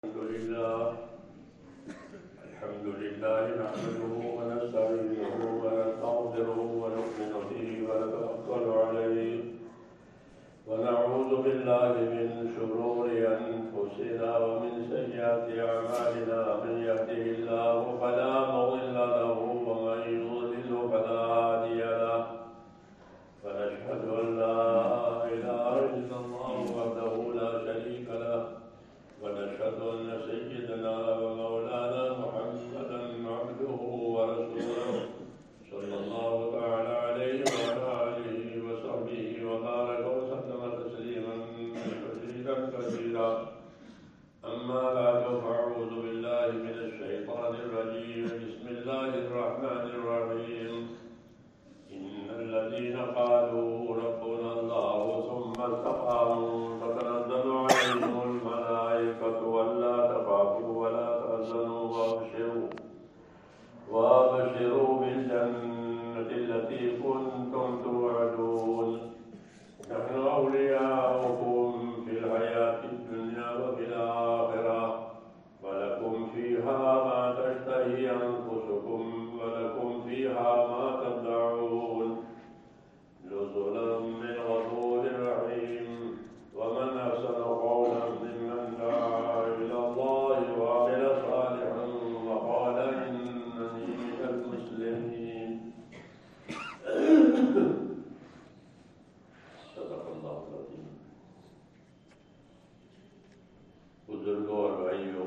الحمد لله نحمده ونستعينه ونستغفره ونؤمن به ونتوكل عليه ونعوذ بالله من شرور أنفسنا ومن سيئات أعمالنا من يهده الله فلا مضل له ومن يضلل فلا هادي له ونشهد أن لا إله إلا الله وحده لا شريك له ونشهد أن سيدنا ومولانا محمدا عبده ورسوله صلى الله تعالى عليه وعلى آله وصحبه وبارك وسلم تسليما مزيدا كثيرا أما بعد فأعوذ بالله من الشيطان الرجيم بسم الله الرحمن الرحيم إن الذين قالوا ربنا الله ثم استقاموا تتنزل عليهم الملائكة ألا تخافوا ولا تحزنوا وابشروا بالجنة التي كنتم توعدون نحن أولياؤكم في الحياة الدنيا وفي الآخرة ولكم فيها ما تشتهي أنفسكم ولكم فيها ما تدعون نزلا من غفور رحيم ومن أحسن قولا ممن دعا إلى الله وعمل صالحا وقال إنني من المسلمين صدق اللہ العظیم. بزرگوں اور بھائیوں،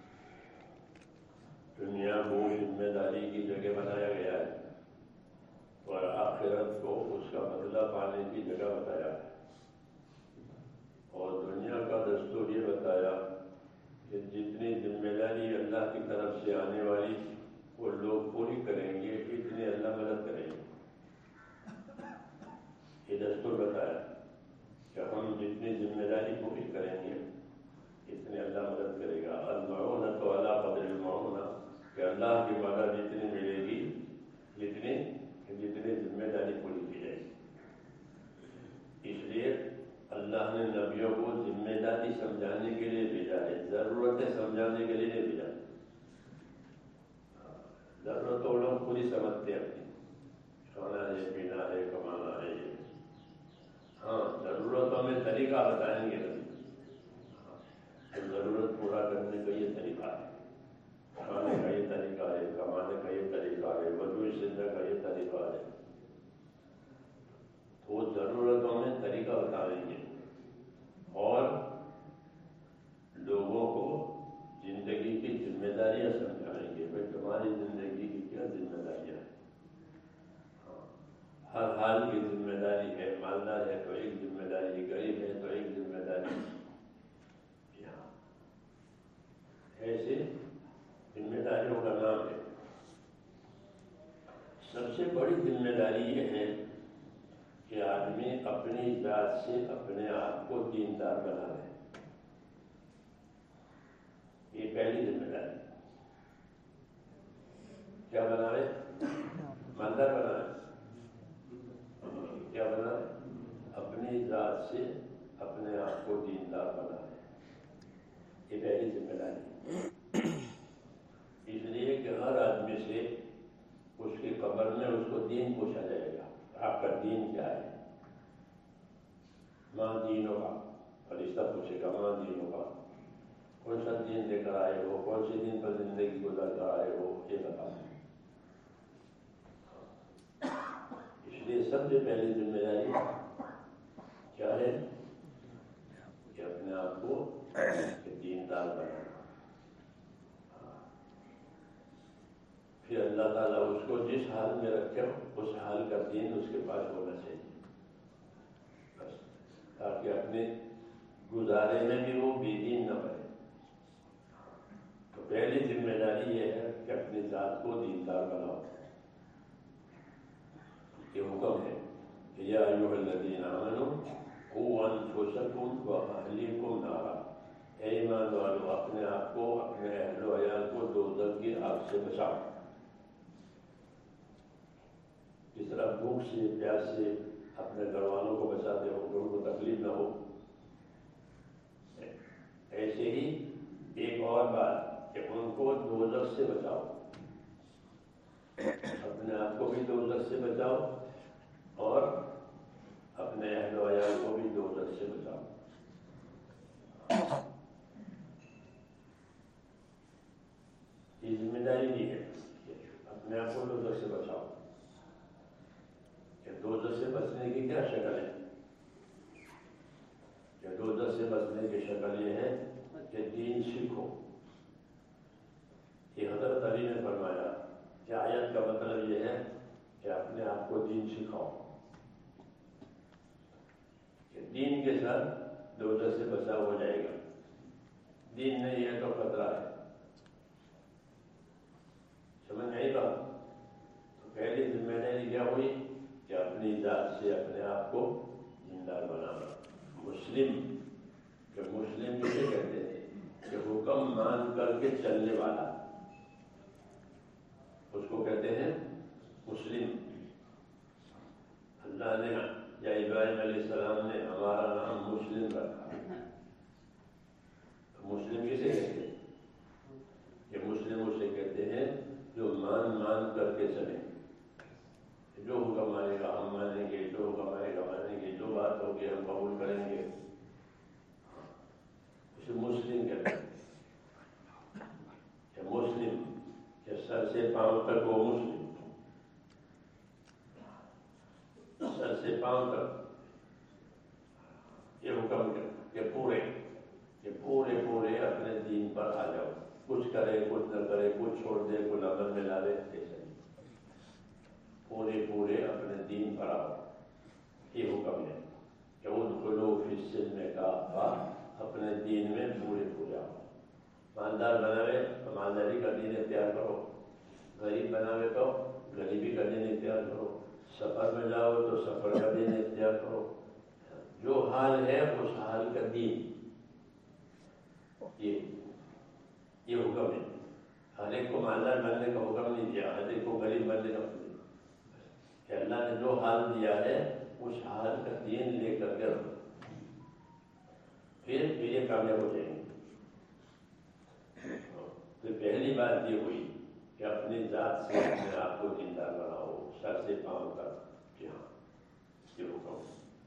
دنیا کو ذمہ داری کی جگہ بنایا گیا ہے اور آخرت کو اس کا بدلہ پانے کی جگہ بتایا ہے، اور دنیا کا دستور یہ بتایا کہ جتنی ذمہ داری اللہ کی طرف سے آنے والی وہ لوگ پوری کریں گے اتنے اللہ مدد کریں گے. یہ دستور بتایا کہ ہم جتنی ذمہ داری پوری کریں گے اتنے اللہ مدد کرے گا. المعونۃ علی قدر المعونہ، کہ اللہ کی مدد جتنی ملے گی جتنی ذمہ داری پوری کی جائے گی. اس لیے اللہ نے نبیوں کو ذمہ داری سمجھانے کے لیے بھیجا ہے، ضرورتیں سمجھانے کے لیے نہیں بھیجا. ضرورتوں لوگ پوری سمجھتے ہیں، اپنی کھانا ہے، پینا ہے، کمانا ہے. ہاں، ضرورتوں میں طریقہ بتائیں گے نبی. ضرورت پورا کرنے کا یہ طریقہ ہے، کھانے کا یہ طریقہ ہے، کمانے کا یہ طریقہ ہے، وضو سجدہ کا یہ طریقہ ہے. تو وہ ضرورتوں میں طریقہ بتائیں گے اور لوگوں کو زندگی کی ذمہ داریاں سمجھائیں گے. بھائی تمہاری زندگی کی کیا ذمہ داریاں ہیں؟ ہر حال کی ذمہ داری ہے. مالدار ہے تو ایک ذمہ داری، غریب ہے تو ایک ذمہ داری. ایسے ذمہ داریوں کا نام ہے. سب سے بڑی ذمہ داری یہ ہے کہ آدمی اپنی ذات سے اپنے آپ کو دیندار بنا لے. یہ پہلی ذمہ داری. کیا بنا لے؟ مالدار بنا لے. کیا بنا لے؟ اپنی ذات سے اپنے آپ کو دیندار بنا لے. یہ پہلی ذمہ داری. اس لیے کہ ہر آدمی سے اس کی قبر میں اس کو دین پوچھا جائے گا. آپ کا دین کیا ہے؟ ماں دینوں کا فرشتہ پوچھے گا. ماں دینوں کا کون سا دین لے کر آئے ہو، کون سے دین پر زندگی گزار کر آئے ہو، یہ بتاؤ. اس لیے سب سے پہلی ذمہ داری کیا ہے کہ اپنے آپ کو دیندار بنانا. پھر اللہ تعالیٰ اس کو جس حال میں رکھے اس حال کا دین اس کے پاس ہونا چاہیے، بس، تاکہ اپنے گزارے میں بھی وہ بے دین نہ بنے. تو پہلی ذمہ داری یہ ہے کہ اپنی ذات کو دیندار بناؤ. یہ حکم ہے کہ یا ایھا الذین آمنوا قوا انفسکم واہلیکم نارا. اے ایمان والو، اپنے آپ کو، اپنے اہل و عیال کو دوزخ کی آگ سے بچاؤ. جس طرح بھوک سے، پیاس سے اپنے گھر والوں کو بچاتے ہو کہ ان کو تکلیف نہ ہو، ایسے ہی ایک اور بات کہ ان کو دوزخ سے بچاؤ، اپنے آپ کو بھی دوزخ سے بچاؤ اور اپنے اہل و عیال کو بھی دوزخ سے بچاؤ۔ یہ ذمہ داری نہیں ہے کہ اپنے آپ کو دوزخ سے بچاؤ۔ کہ دوزخ سے بچنے کی کیا شکل ہے؟ کہ دوزخ سے بچنے کی شکل یہ ہے کہ دین سیکھو۔ یہ حضرت علی نے فرمایا کہ آیت کا مطلب یہ ہے کہ اپنے آپ کو دین سکھاؤ، کہ دین کے ساتھ دوزخ سے بچاؤ ہو جائے گا۔ دین نہیں ہے تو خطرہ ہے۔ سمجھ نہیں پا تو پہلی ذمہ داری کیا ہوئی کہ اپنی ذات سے اپنے آپ کو دیندار بنانا۔ مسلم، کہ مسلم کسے کہتے ہیں؟ کہ حکم مان کر کے چلنے والا، اس کو کہتے ہیں مسلم۔ اللہ نے یا ابراہیم علیہ السلام نے ہمارا نام مسلم رکھا۔ مسلم کسے کہتے ہیں؟ کہ مسلم اسے کہتے ہیں جو مان کر کے چلے، جو حکم آئے گا ہم مانیں گے، جو حکم آئے گا مانیں گے، جو بات ہوگی ہم قبول کریں گے، اسے مسلم کہتے ہیں۔ کہ مسلم کہ سر سے پاؤں تک وہ مسلم، سر سے پاؤں تک یہ حکم کہ پورے اپنے دین پر آ جاؤ، کچھ کرے کچھ نہ کرے، کچھ چھوڑ دے کچھ عمل میں لا دے، ایسا نہیں، پورے اپنے دین پر آؤ۔ یہ حکم ہے کہ ادخلوا فی السلم کافہ، اپنے دین میں پورے آؤ۔ مالدار بناوے تو مالداری کا دین اختیار کرو، غریب بناوے تو غریبی کا دین اختیار کرو، سفر میں جاؤ تو سفر کا دین اختیار کرو۔ جو حال ہے اس حال کا دین، یہ حکم ہے۔ ہر ایک کو مالدار بننے کا حکم نہیں دیا، ہر ایک کو غریب بننے کا حکم دیا کہ اللہ نے جو حال دیا ہے اس حال کا دین لے کر کے رکھو، پھر یہ کامیاب ہو جائیں گے۔ تو پہلی بات یہ ہوئی کہ اپنی ذات سے اپنے آپ کو دیندار بناؤ، سر سے پاؤں تک۔ ہاں یہ حکم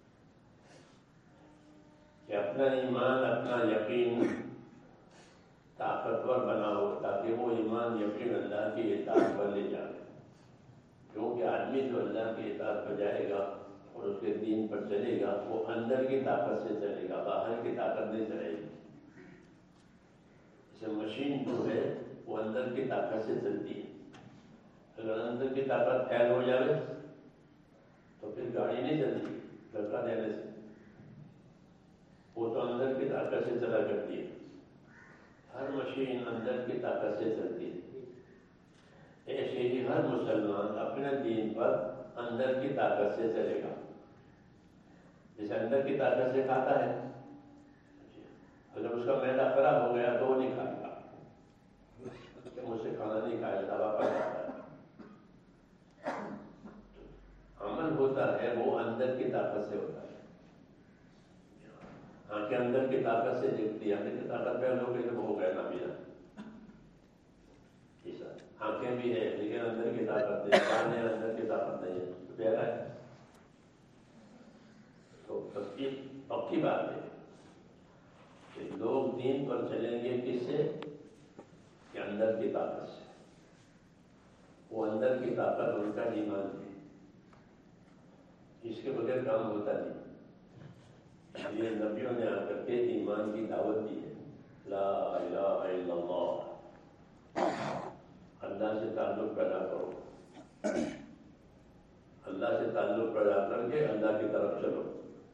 کہ اپنا ایمان اپنا یقین طاقتور بناؤ تاکہ وہ ایمان یقین اللہ کی اطاعت پر لے جائے۔ کیونکہ آدمی جو اللہ کی اطاعت پر جائے گا اور اس کے دین پر چلے گا وہ اندر کی طاقت سے چلے گا، باہر کی طاقت نہیں چلے گی۔ جیسے مشین جو ہے وہ اندر کی طاقت سے چلتی ہے، اگر اندر کی طاقت فیل ہو جائے تو پھر گاڑی نہیں چلتی دھکا دینے سے، وہ تو اندر کی طاقت سے چلا کرتی ہے۔ ہر مشین اندر کی طاقت سے چلتی ہے۔ ایسے ہی ہر مسلمان اپنے دین پر اندر کی طاقت سے چلے گا۔ جیسے اندر کی طاقت سے کھاتا ہے، اگر اس کا معدہ خراب ہو گیا تو وہ نہیں کھائے گا کہ مجھ سے کھانا نہیں کھایا جاتا، واپس آتا ہے۔ عمل ہوتا ہے وہ اندر کی طاقت سے ہوتا ہے۔ آنکھیں اندر کی طاقت سے دیکھتی ہے، اندر کی طاقت پہ ہو گئی تو ہو گیا نا میرا۔ آنکھیں بھی ہے لیکن اندر کی طاقت نہیں، کان ہے اندر کی طاقت نہیں ہے، تو پیارا ہے۔ تو پکی بات ہے کہ لوگ دین پر چلیں گے کس سے؟ کہ اندر کی طاقت سے۔ وہ اندر کی طاقت ان کا ایمان ہے، اس کے بغیر کام ہوتا نہیں۔ یہ نبیوں نے آ کر کے ایمان کی دعوت دی ہے، لا الہ الا اللہ، اللہ سے تعلق پیدا کرو، اللہ سے تعلق پیدا کر کے اللہ کی طرف چلو۔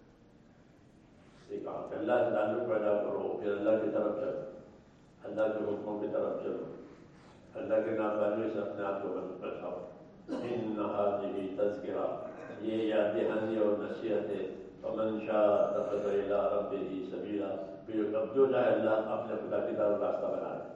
اللہ سے تعلق پیدا کرو پھر اللہ کی طرف چلو، اللہ کے حکموں کی طرف چلو، اللہ کے نافرمانی سے اپنے آپ کو بچاؤ۔ ان هذه تذکرہ، یہ یاد دہانی اور نصیحت ہے۔ فمن شاء اتخذ الی ربہ سبیلا، پھر اب جو چاہے اللہ اپنے خدا کی طرف راستہ بنا دے۔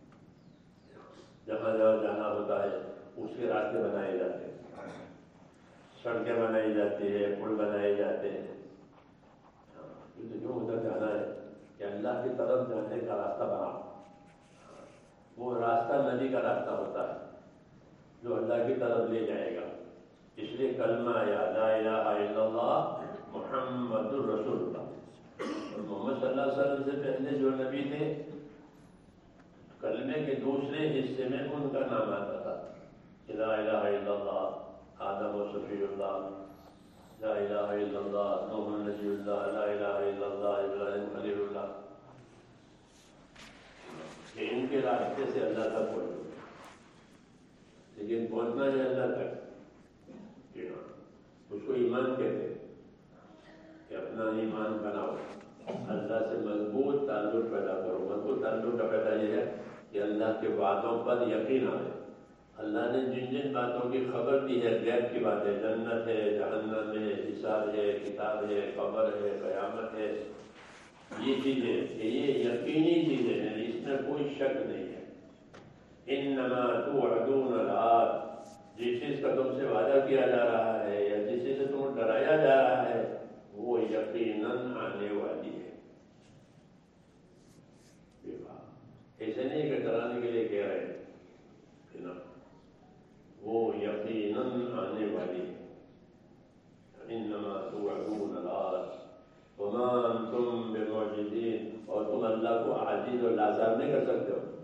جہاں جہاں جانا ہوتا ہے اس کے راستے بنائے جاتے ہیں، سڑکیں بنائی جاتی ہے، پل بنائے جاتے ہیں۔ جو ادھر جانا ہے کہ اللہ کی طرف جانے کا راستہ بناؤ، کا راستہ ہوتا ہے جو اللہ کی طرف لے جائے گا. اس لیے کلمہ یا لا الہ الا اللہ محمد الرسول اللہ. اور محمد صلی اللہ علیہ وسلم سے پہلے جو نبی تھے کلمے کے دوسرے حصے میں ان کا نام آتا تھا. لا الہ الا اللہ آدم و صفی اللہ، لا الہ الا اللہ نوح نبی اللہ، لا الہ الا اللہ ابراہیم خلیل اللہ. کہ ان کے راستے سے اللہ تک پہنچو، لیکن پہنچنا ہے اللہ تک. اس کو ایمان کہتے ہیں کہ اپنا ایمان بناؤ، اللہ سے مضبوط تعلق پیدا کرو. مضبوط تعلق کا پیدا یہ ہے کہ اللہ کے باتوں پر یقین آئے. اللہ نے جن جن باتوں کی خبر دی ہے غیب کی باتیں، جنت ہے، جہنم ہے، حساب ہے، کتاب ہے، قبر ہے، قیامت ہے، یہ چیزیں کہ یہ یقینی چیزیں ہیں، اس میں کوئی شک نہیں ہے. انما توعدون لآت، جس چیز کا تم سے وعدہ کیا جا رہا ہے یا جس چیز سے تم ڈرایا جا رہا ہے وہ یقیناً آنے والی ہے. ایسے نہیں کہ ڈرانے کے لیے کہہ رہے ہیں، وہ یقیناً آنے والی ہے. انما توعدون لآت وما انتم بمعجزین، اور تم اللہ کو عاجز اور لازار نہیں کر سکتے ہو.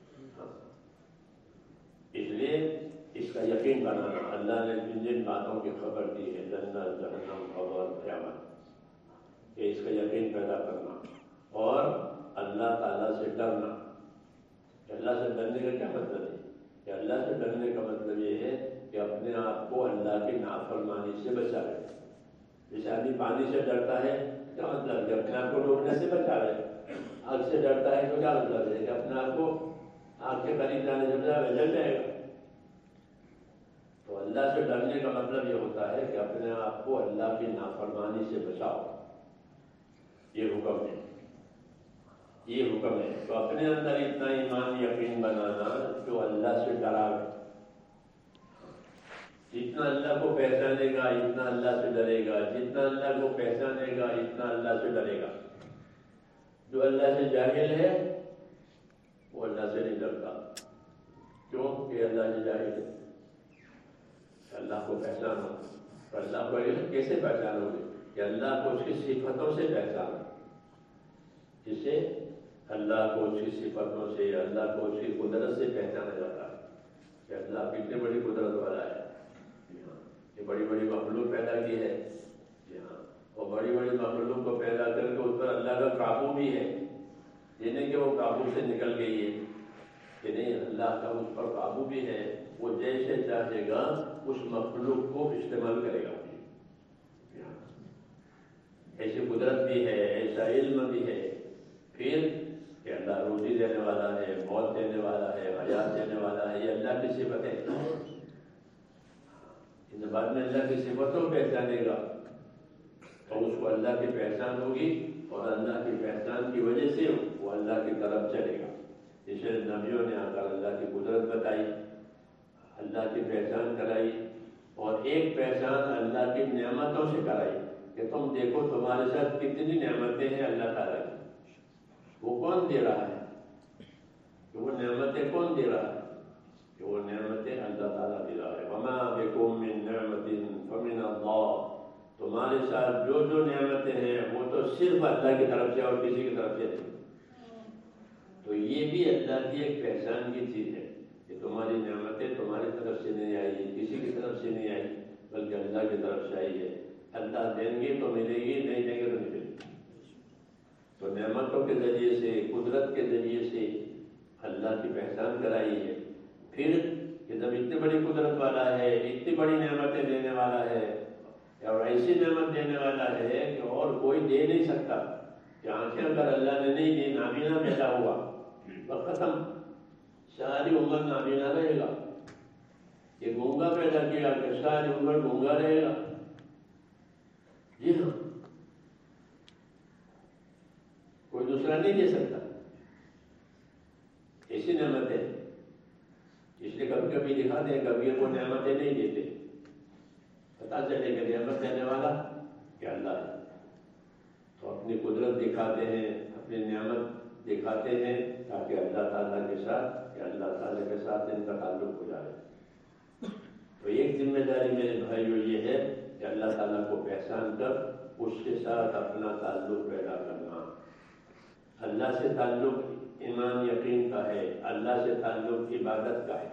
اس لیے اس کا یقین بنانا، اللہ نے جن جن باتوں کی خبر دی ہے، جنت، جہنم، قبر، قیامت، کہ اس کا یقین پیدا کرنا اور اللہ تعالیٰ سے ڈرنا. اللہ سے ڈرنے کا کیا مطلب ہے؟ کہ اللہ سے ڈرنے کا مطلب یہ ہے کہ اپنے آپ کو اللہ کی نافرمانی سے بچا لے. جیسے آدمی پانی سے ڈرتا ہے کیا مطلب ہے؟ اپنے آپ کو ڈوبنے سے بچا لے. آگ سے ڈرتا ہے تو کیا مطلب ہے؟ کہ اپنے آپ کو آگ کے قریب جانے سے بچا لے، جل جائے گا. تو اللہ سے ڈرنے کا مطلب یہ ہوتا ہے کہ اپنے آپ کو اللہ کی نافرمانی سے بچاؤ. یہ حکم ہے، یہ حکم ہے. تو اپنے اندر اتنا ایمان یقین بنانا جو اللہ سے ڈراوے. جتنا اللہ کو پہچانے گا اتنا اللہ سے ڈرے گا، جتنا اللہ کو پہچانے گا اتنا اللہ سے ڈرے گا. جو اللہ سے جاہل ہے وہ اللہ سے نہیں ڈرتا. کیوں کہ اللہ سے جاہل ہے. اللہ کو پہچانو. اللہ کو کیسے پہچانو گے؟ کہ اللہ کو اس کی صفتوں سے پہچانو. جس سے اللہ کو اس کی صفتوں سے، اللہ کو اس کی قدرت سے پہچانا جاتا ہے کہ اللہ کتنی بڑی قدرت والا ہے. یہ بڑی بڑی مخلوق پیدا کی ہے، اور بڑی بڑی مخلوق کو پیدا کر کے اس پر اللہ کا قابو بھی ہے. یہ نہیں کہ وہ قابو سے نکل گئی ہے، کہ نہیں، اللہ کا اس پر قابو بھی ہے. وہ جیسے چاہے گا اس مخلوق کو استعمال کرے گا. ایسی قدرت بھی ہے، ایسا علم بھی ہے. پھر کہ اللہ روزی دینے والا ہے، موت دینے والا ہے، حیات دینے والا ہے، یہ اللہ کی صفت ہے. اس بعد میں اللہ کی صفتوں کو پہچانے گا تو اس کو اللہ کی پہچان ہوگی، اور اللہ کی پہچان کی وجہ سے وہ اللہ کی طرف چلے گا. جسے نبیوں نے آ کر اللہ کی قدرت بتائی، اللہ کی پہچان کرائی، اور ایک پہچان اللہ کی نعمتوں سے کرائی کہ تم دیکھو تمہارے ساتھ کتنی نعمتیں ہیں اللہ تعالیٰ کی. وہ کون دے رہا ہے؟ کہ وہ نعمتیں کون دے رہا ہے؟ کہ وہ نعمتیں اللہ تعالیٰ دے رہا ہے. وما بکم من نعمت فمن اللہ. تمہارے ساتھ جو جو نعمتیں ہیں وہ تو صرف اللہ کی طرف سے اور کسی کی طرف سے نہیں. تو یہ بھی اللہ کی ایک پہچان کی چیز ہے کہ تمہاری نعمتیں تمہاری طرف سے نہیں آئی، کسی کی طرف سے نہیں آئی، بلکہ اللہ کی طرف سے آئی ہے. اللہ دیں گے تو ملے گی، نہیں دیں گے تو نہیں ملے گی. تو نعمتوں کے ذریعے سے، قدرت کے ذریعے سے اللہ کی پہچان کرائی ہے. پھر کہ جب اتنی بڑی قدرت والا ہے، اتنی بڑی نعمتیں دینے والا ہے، اور ایسی نعمت دینے والا ہے کہ اور کوئی دے نہیں سکتا. کہ آنکھیں اگر اللہ نے نہیں دی، نابینا پیدا ہوا تو ختم، ساری عمر نابینا رہے گا. یہ گونگا پیدا کیا کہ ساری عمر گونگا رہے گا. جی ہاں، کوئی دوسرا نہیں دے سکتا ایسی نعمتیں. اس لیے کبھی کبھی دکھا دیں، کبھی وہ نعمتیں نہیں دیتے. پتا چلے کہ نعمت دینے والا کہ اللہ ہے. تو اپنی قدرت دکھاتے ہیں، اپنی نعمت دکھاتے ہیں تاکہ اللہ تعالیٰ کے ساتھ، کہ اللہ تعالیٰ کے ساتھ ساتھ ان کا تعلق ہو جائے۔ تو ایک ذمہ داری میرے بھائیوں یہ ہے کہ اللہ تعالیٰ کو پہچان کر اس کے ساتھ اپنا تعلق پیدا کرنا۔ اللہ سے تعلق ایمان یقین کا ہے، اللہ سے تعلق عبادت کا ہے۔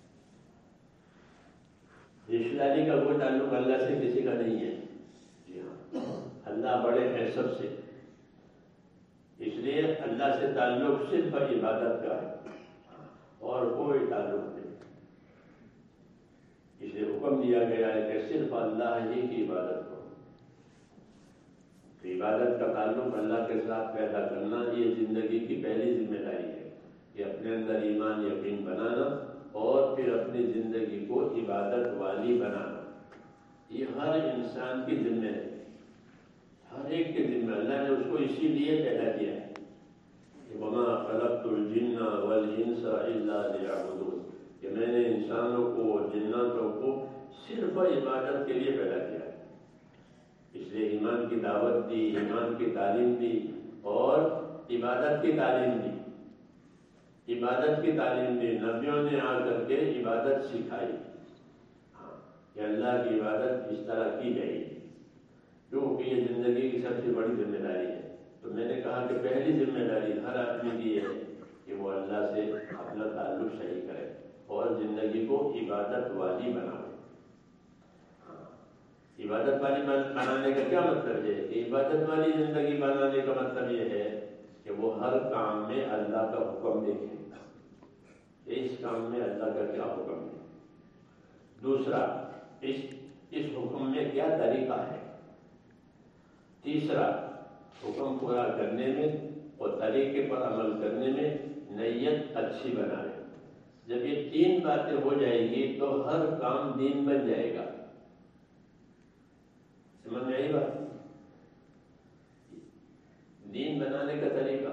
رشتہ داری کا کوئی تعلق اللہ سے کسی کا نہیں ہے۔ جی ہاں، اللہ بڑے ہیں سب سے، اس لیے اللہ سے تعلق صرف عبادت کا ہے اور کوئی تعلق نہیں۔ اس لیے حکم دیا گیا ہے کہ صرف اللہ ہی کی عبادت کرو۔ تو عبادت کا تعلق اللہ کے ساتھ پیدا کرنا یہ زندگی کی پہلی ذمہ داری ہے کہ اپنے اندر ایمان یقین بنانا اور پھر اپنی زندگی کو عبادت والی بنانا۔ یہ ہر انسان کی ذمہ ہے، ہر ایک کے ذمہ۔ اللہ نے اس کو اسی لیے پیدا کیا ہے کہ وَمَا خَلَقْتُ الْجِنَّ وَالْإِنسَ إِلَّا لِيَعْبُدُونِ، کہ میں نے انسانوں کو اور جناتوں کو صرف عبادت کے لیے پیدا کیا ہے۔ اس لیے ایمان کی دعوت دی، ایمان کی تعلیم دی اور عبادت کی تعلیم دی۔ عبادت کی تعلیم دی، نبیوں نے آ کر کے عبادت سکھائی کہ اللہ کی عبادت اس طرح کی جائے گی، کیونکہ یہ زندگی کی سب سے بڑی ذمہ داری ہے۔ تو میں نے کہا کہ پہلی ذمہ داری ہر آدمی کی ہے کہ وہ اللہ سے اپنا تعلق صحیح کرے اور زندگی کو عبادت والی بنائے۔ عبادت والی بنانے کا کیا مطلب ہے؟ کہ عبادت والی زندگی بنانے کا مطلب یہ ہے کہ وہ ہر کام میں اللہ کا حکم دیکھے کہ اس کام میں اللہ کا کیا حکم ہے، دوسرا اس حکم میں کیا طریقہ ہے، تیسرا حکم پورا کرنے میں اور طریقے پر عمل کرنے میں نیت اچھی بنائے۔ جب یہ تین باتیں ہو جائے گی تو ہر کام دین بن جائے گا۔ سمجھ میں آئی بات؟ دین بنانے کا طریقہ،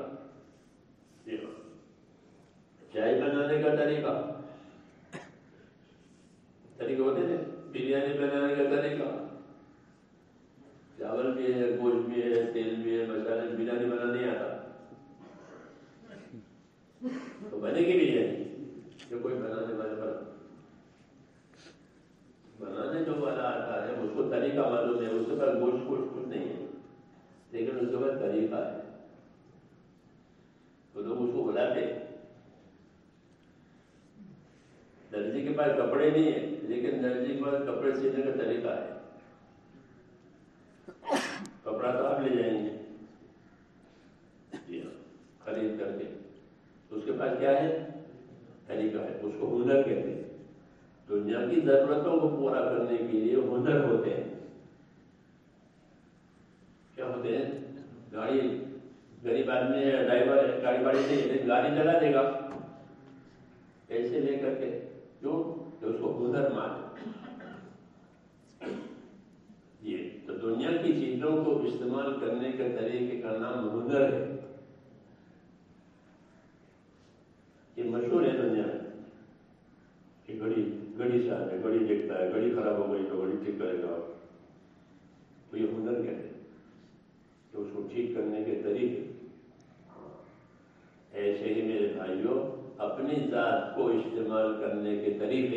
چائے بنانے کا طریقہ ہوتے تھے، بریانی بنانے کا طریقہ، چاول بھی ہے، گوشت بھی ہے، تیل بھی ہے، مسالے، بریانی بنانا نہیں آتا تو بنے گی بریانی؟ جو کوئی بنانے والے پر بنانے جو والا آتا ہے اس کو طریقہ معلوم ہے، اس کے پاس گوشت کچھ نہیں ہے، لیکن اس کے پاس طریقہ ہے، تو لوگ اس کو بلاتے۔ درزی کے پاس کپڑے نہیں ہیں لیکن درزی کے پاس کپڑے سینے کا طریقہ ہے۔ کپڑا تو آپ لے جائیں گے، جی ہاں، خرید کر کے، اس کے پاس کیا ہے؟ طریقہ ہے، اس کو ہنر کہتے ہیں۔ دنیا کی ضرورتوں کو پورا کرنے کے لیے ہنر ہوتے ہیں۔ کیا ہوتے ہیں؟ گاڑی، غریب آدمی ہے، ڈرائیور ہے، گاڑی باڑی نہیں ہے، گاڑی چلا دے گا ایسے لے کر کے، کیوں کہ اس کو ہنر مانے۔ یہ تو دنیا کی چیزوں کو استعمال کرنے کے طریقے کا نام ہنر ہے۔ یہ مشہور ہے دنیا میں کہ گھڑی سے آنے، گھڑی دیکھتا ہے، گھڑی خراب ہو گئی تو گھڑی ٹھیک کرے گا، تو یہ ہنر کہتے ہیں کہ اس کو ٹھیک کرنے کے طریقے۔ ایسے ہی میرے بھائیوں اپنی ذات کو استعمال کرنے کے طریقے،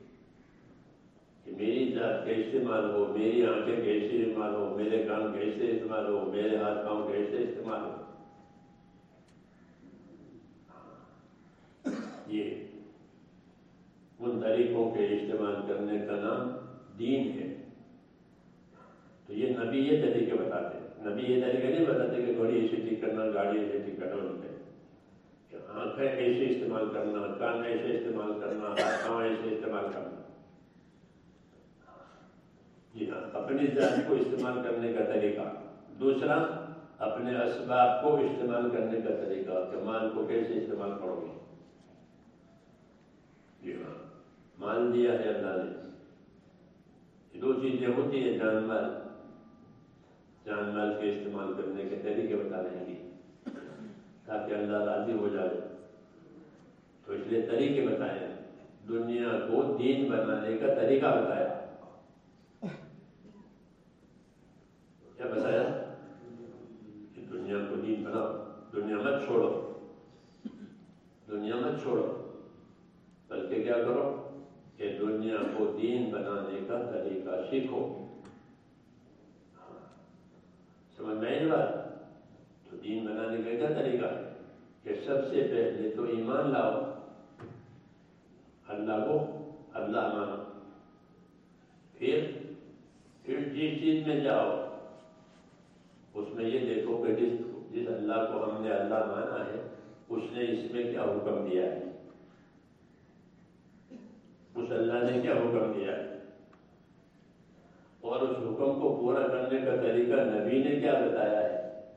کہ میری ذات کیسے استعمال ہو، میری آنکھیں کیسے استعمال ہو، میرے کان کیسے استعمال ہو، میرے ہاتھ پاؤں کیسے استعمال ہو، یہ ان طریقوں کے استعمال کرنے کا نام دین ہے۔ تو یہ نبی یہ طریقے بتاتے ہیں، نبی یہ طریقے نہیں بتاتے کہ گھڑی ایسے ٹھیک کرنا، گاڑی ایسے ٹھیک کرنا، کہ آنکھیں ایسے استعمال کرنا، کان ایسے استعمال کرنا، ہاتھ پاؤں ایسے استعمال کرنا۔ جی ہاں، اپنی ذات کو استعمال کرنے کا طریقہ۔ دوسرا اپنے اسباب کو استعمال کرنے کا طریقہ، کہ مال کو کیسے استعمال کرو گے۔ جی ہاں، مال دیا ہے اللہ نے، دو چیزیں ہوتی ہیں، جان مال۔ جان مال کے استعمال کرنے کے طریقے بتا رہے ہیں تاکہ اللہ راضی ہو جائے، تو اس لیے طریقے بتائے، دنیا کو دین بنانے کا طریقہ بتایا۔ کیا بتایا؟ کہ دنیا کو دین بناؤ، دنیا مت چھوڑو، دنیا مت چھوڑو، بلکہ بلکہ کیا کرو کہ دنیا کو دین بنانے کا طریقہ سیکھو. سمجھ میں آئی بات؟ تو دین بنانے کا کیا طریقہ ہے کہ سب سے پہلے تو ایمان لاؤ، اللہ کو اللہ مانو. پھر جس چیز میں جاؤ اس میں یہ دیکھو کہ جس اللہ کو ہم نے اللہ مانا ہے اس نے اس میں کیا حکم دیا ہے، اس اللہ نے کیا حکم دیا ہے، اور اس حکم کو پورا کرنے کا طریقہ نبی نے کیا بتایا ہے.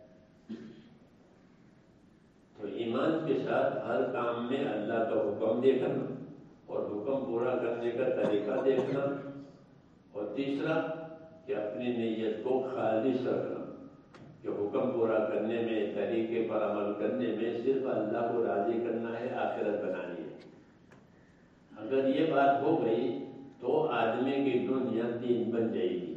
تو ایمان کے ساتھ ہر کام میں اللہ کا حکم دیکھنا اور حکم پورا کرنے کا طریقہ دیکھنا، اور تیسرا کہ اپنی نیت کو خالص رکھنا کہ حکم پورا کرنے میں، طریقے پر عمل کرنے میں صرف اللہ کو راضی کرنا ہے، آخرت بنانی ہے. اگر یہ بات ہو گئی تو آدمی کی دنیا دین بن جائے گی.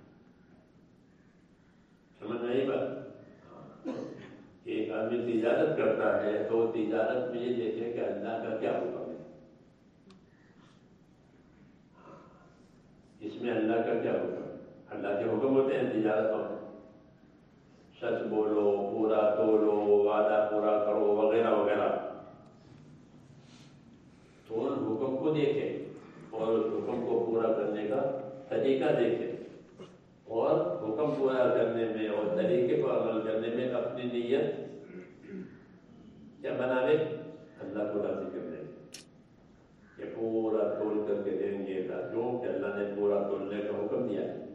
سمجھ میں آئی بات؟ ایک آدمی تجارت کرتا ہے تو تجارت میں یہ دیکھے کہ اللہ کا کیا حکم ہے، اس میں اللہ کا کیا حکم ہے. اللہ کے حکم ہوتے ہیں تجارتوں میں، سچ بولو، پورا تولو، وعدہ پورا کرو، وغیرہ وغیرہ. تو ان حکم کو دیکھے اور اس حکم کو پورا کرنے کا طریقہ دیکھے، اور حکم پورا کرنے میں اور طریقے پر عمل کرنے میں اپنی نیت کیا بناوے، اللہ کو راضی کرنے کہ پورا تول کر کے دیں گے جو کہ اللہ نے پورا تولنے کا حکم دیا ہے.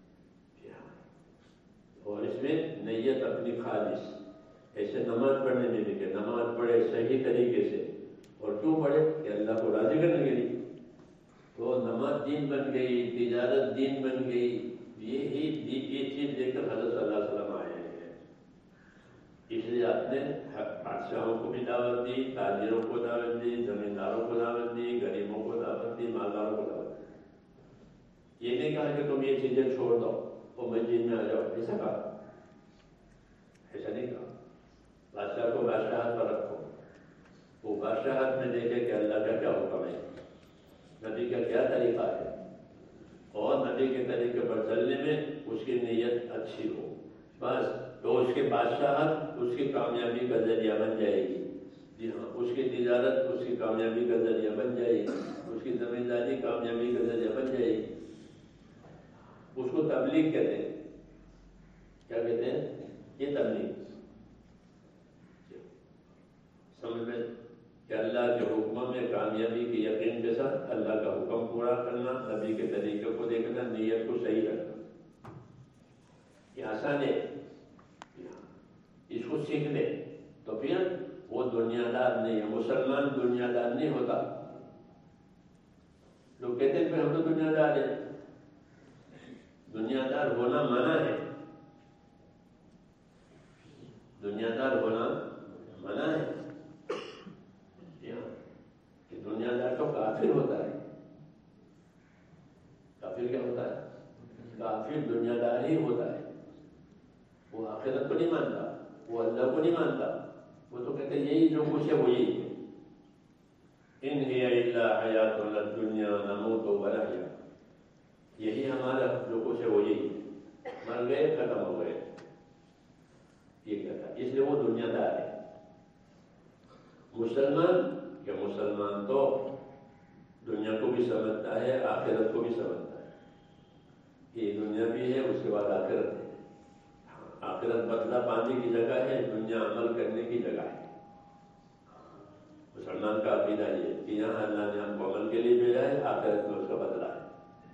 اور اس میں نیت اپنی خالص. ایسے نماز پڑھنے میں بھی کہ نماز پڑھے صحیح طریقے سے، اور کیوں پڑھے کہ اللہ کو راضی کرنے کے لیے. تو نماز دین بن گئی، تجارت دین بن گئی. یہ چیز دیکھ کر حضرت صلی اللہ علیہ وسلم آئے ہیں. اس لیے آپ نے بادشاہوں کو بھی دعوت دی، تاجروں کو دعوت دی، زمینداروں کو دعوت دی، غریبوں کو دعوت دی، مالداروں کو دعوت دی. یہ نہیں کہا کہ تم یہ چیزیں چھوڑ دو اور مسجد میں آ جاؤ، ایسا کہا؟ ایسا نہیں کہا. بادشاہ کو بادشاہت پر رکھو، وہ بادشاہت میں دیکھے کہ اللہ کا کیا حکم ہے، نبی کا کیا طریقہ ہے، اور نبی کے طریقے پر چلنے میں اس کی نیت اچھی ہو، بس تو اس کے بادشاہت اس کی کامیابی کا ذریعہ بن جائے گی. جی ہاں، اس کی تجارت اس کی کامیابی کا ذریعہ بن جائے گی، اس کی زمینداری کامیابی کا ذریعہ بن جائے گی. اس کو تبلیغ کہتے ہیں. کیا کہتے ہیں؟ یہ تبلیغ. سمجھ میں کہ اللہ کے حکم میں کامیابی کے یقین کے ساتھ اللہ کا حکم پورا کرنا، نبی کے طریقے کو دیکھنا، نیت کو صحیح رکھنا. یہ آسان ہے. اس کو سیکھ لے تو پھر وہ دنیا دار نہیں ہے. مسلمان دنیا دار نہیں ہوتا. لوگ کہتے ہیں پھر ہم تو دنیا دار ہیں. دنیا دار ہونا منع ہے. دنیا دار ہونا منع ہے. کہ دنیا دار تو کافر ہوتا ہے. کافر کیا ہوتا ہے؟ کافر دنیا دار ہی ہوتا ہے. وہ آخرت کو نہیں مانتا، وہ اللہ کو نہیں مانتا. وہ تو کہتے ہیں یہی جو کچھ ہے وہی ہے. ان ہی الا حیاتنا الدنیا نموت ونحیا. یہی ہمارا جو کچھ ہے وہی ہے. مر گئے، ختم ہو گئے. یہ کہتا ہے. اس لیے وہ دنیا دار ہے. مسلمان تو دنیا کو بھی سمجھتا ہے، آخرت کو بھی سمجھتا ہے. یہ دنیا بھی ہے، اس کے بعد آخرت ہے. آخرت بدلہ پانے کی جگہ ہے، دنیا عمل کرنے کی جگہ ہے. مسلمان کا عقیدہ یہ ہے کہ یہاں اللہ نے ہم کو عمل کے لیے بھیجا ہے، آخرت میں اس کا بدلہ ہے.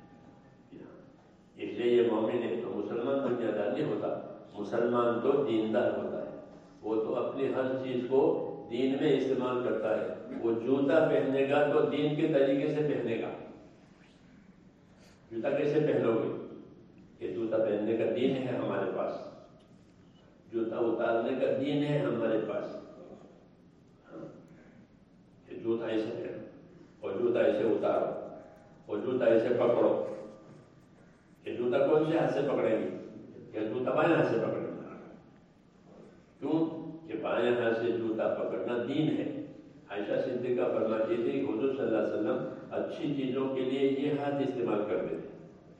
اس لیے یہ مومن ہے. تو مسلمان دنیا دار نہیں ہوتا. مسلمان تو دیندار ہوتا ہے. وہ تو اپنی ہر چیز کو دین میں استعمال کرتا ہے. وہ جوتا پہنے گا تو دین کے طریقے سے پہنے گا. جوتا کیسے پہنو گے؟ کہ جوتا پہننے کا دین ہے ہمارے پاس، جوتا اتارنے کا دین ہے ہمارے پاس. کہ جوتا ایسے پہنو اور جوتا ایسے اتارو اور جوتا ایسے پکڑو. کہ جوتا کون سے ہاتھ سے پکڑیں گے؟ کہ جوتا بائیں ہاتھ سے پکڑیں گے. کیوں کہ بائیں ہاتھ سے جوتا پکڑنا دین ہے. عائشہ صدیقہ فرماتی تھی کہ حضور صلی اللہ علیہ وسلم اچھی چیزوں کے لیے یہ ہاتھ استعمال کرتے تھے،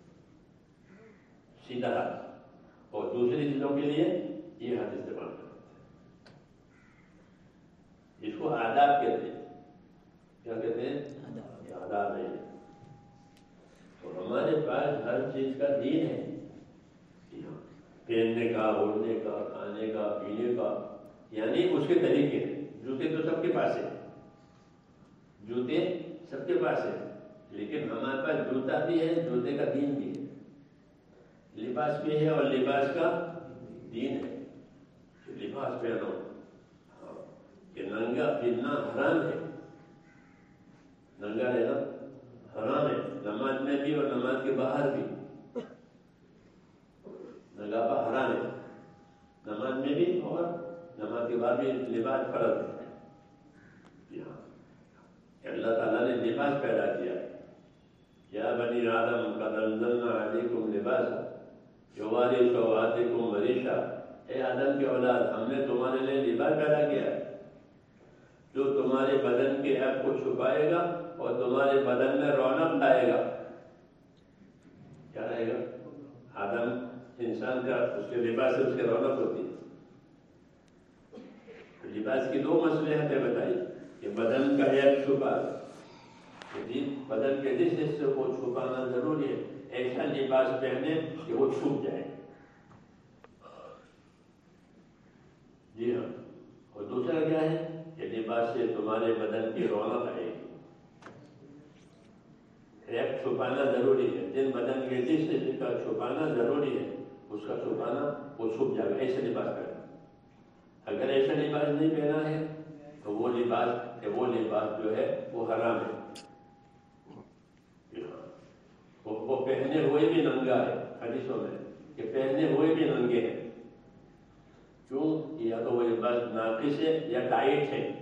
سیدھا ہاتھ، اور دوسری چیزوں کے لیے یہ ہاتھ استعمال کرتے تھے۔ اس کو آداب کہتے ہیں۔ کیا کہتے ہیں؟ یہ آداب ہے۔ تو ہمارے پاس ہر چیز کا دین ہے، پہننے کا، اوڑھنے کا، کھانے کا، پینے کا، یعنی اس کے طریقے ہیں۔ جوتے تو سب کے پاس ہیں، جوتے سب کے پاس ہیں، لیکن ہمارے پاس جوتا بھی ہے، جوتے کا دین بھی ہے، لباس بھی ہے اور لباس کا دین ہے۔ لباس پہنو، کہ ننگا پھرنا حرام ہے، ننگا رہنا حرام ہے، نماز میں بھی اور نماز کے باہر بھی ننگاپا حرام ہے، نماز میں بھی اور نماز کے بعد بھی لباس فرض ہے۔ کہ اللہ تعالیٰ نے لباس پیدا کیا، یا بنی آدم قد انزلنا علیکم لباسا یواری سوآتکم وریشا، اے آدم کے اولاد، ہم نے تمہارے لیے لباس پیدا کیا ہے جو تمہارے بدن کے عیب کو چھپائے گا اور تمہارے بدن میں رونق لائے گا۔ کیا رہے گا؟ آدم انسان کا، اس کے لباس سے اس کی رونق ہوتی ہے۔ لباس کی دو مصلحتیں بتائی کہ بدن کا عیب چھپا، بدن کے جس حصے کو چھپانا ضروری ہے، ایسا لباس پہنے کہ وہ چھپ جائے۔ جی ہاں، اور دوسرا کیا ہے کہ لباس سے تمہارے بدن کی رونق آئے گی۔ عیب چھپانا ضروری ہے، جن بدن کے جس حصے کا چھپانا ضروری ہے اس کا چھپانا، وہ چھپ جائے گا، ایسے لباس پہنا۔ اگر ایسا لباس نہیں پہنا ہے تو وہ لباس جو ہے وہ حرام ہے، وہ پہنے ہوئے بھی ننگا ہے۔ حدیثوں میں کہ پہنے ہوئے بھی ننگے ہیں، کیوں؟ یا تو وہ لباس ناقص ہے یا ٹائٹ ہے،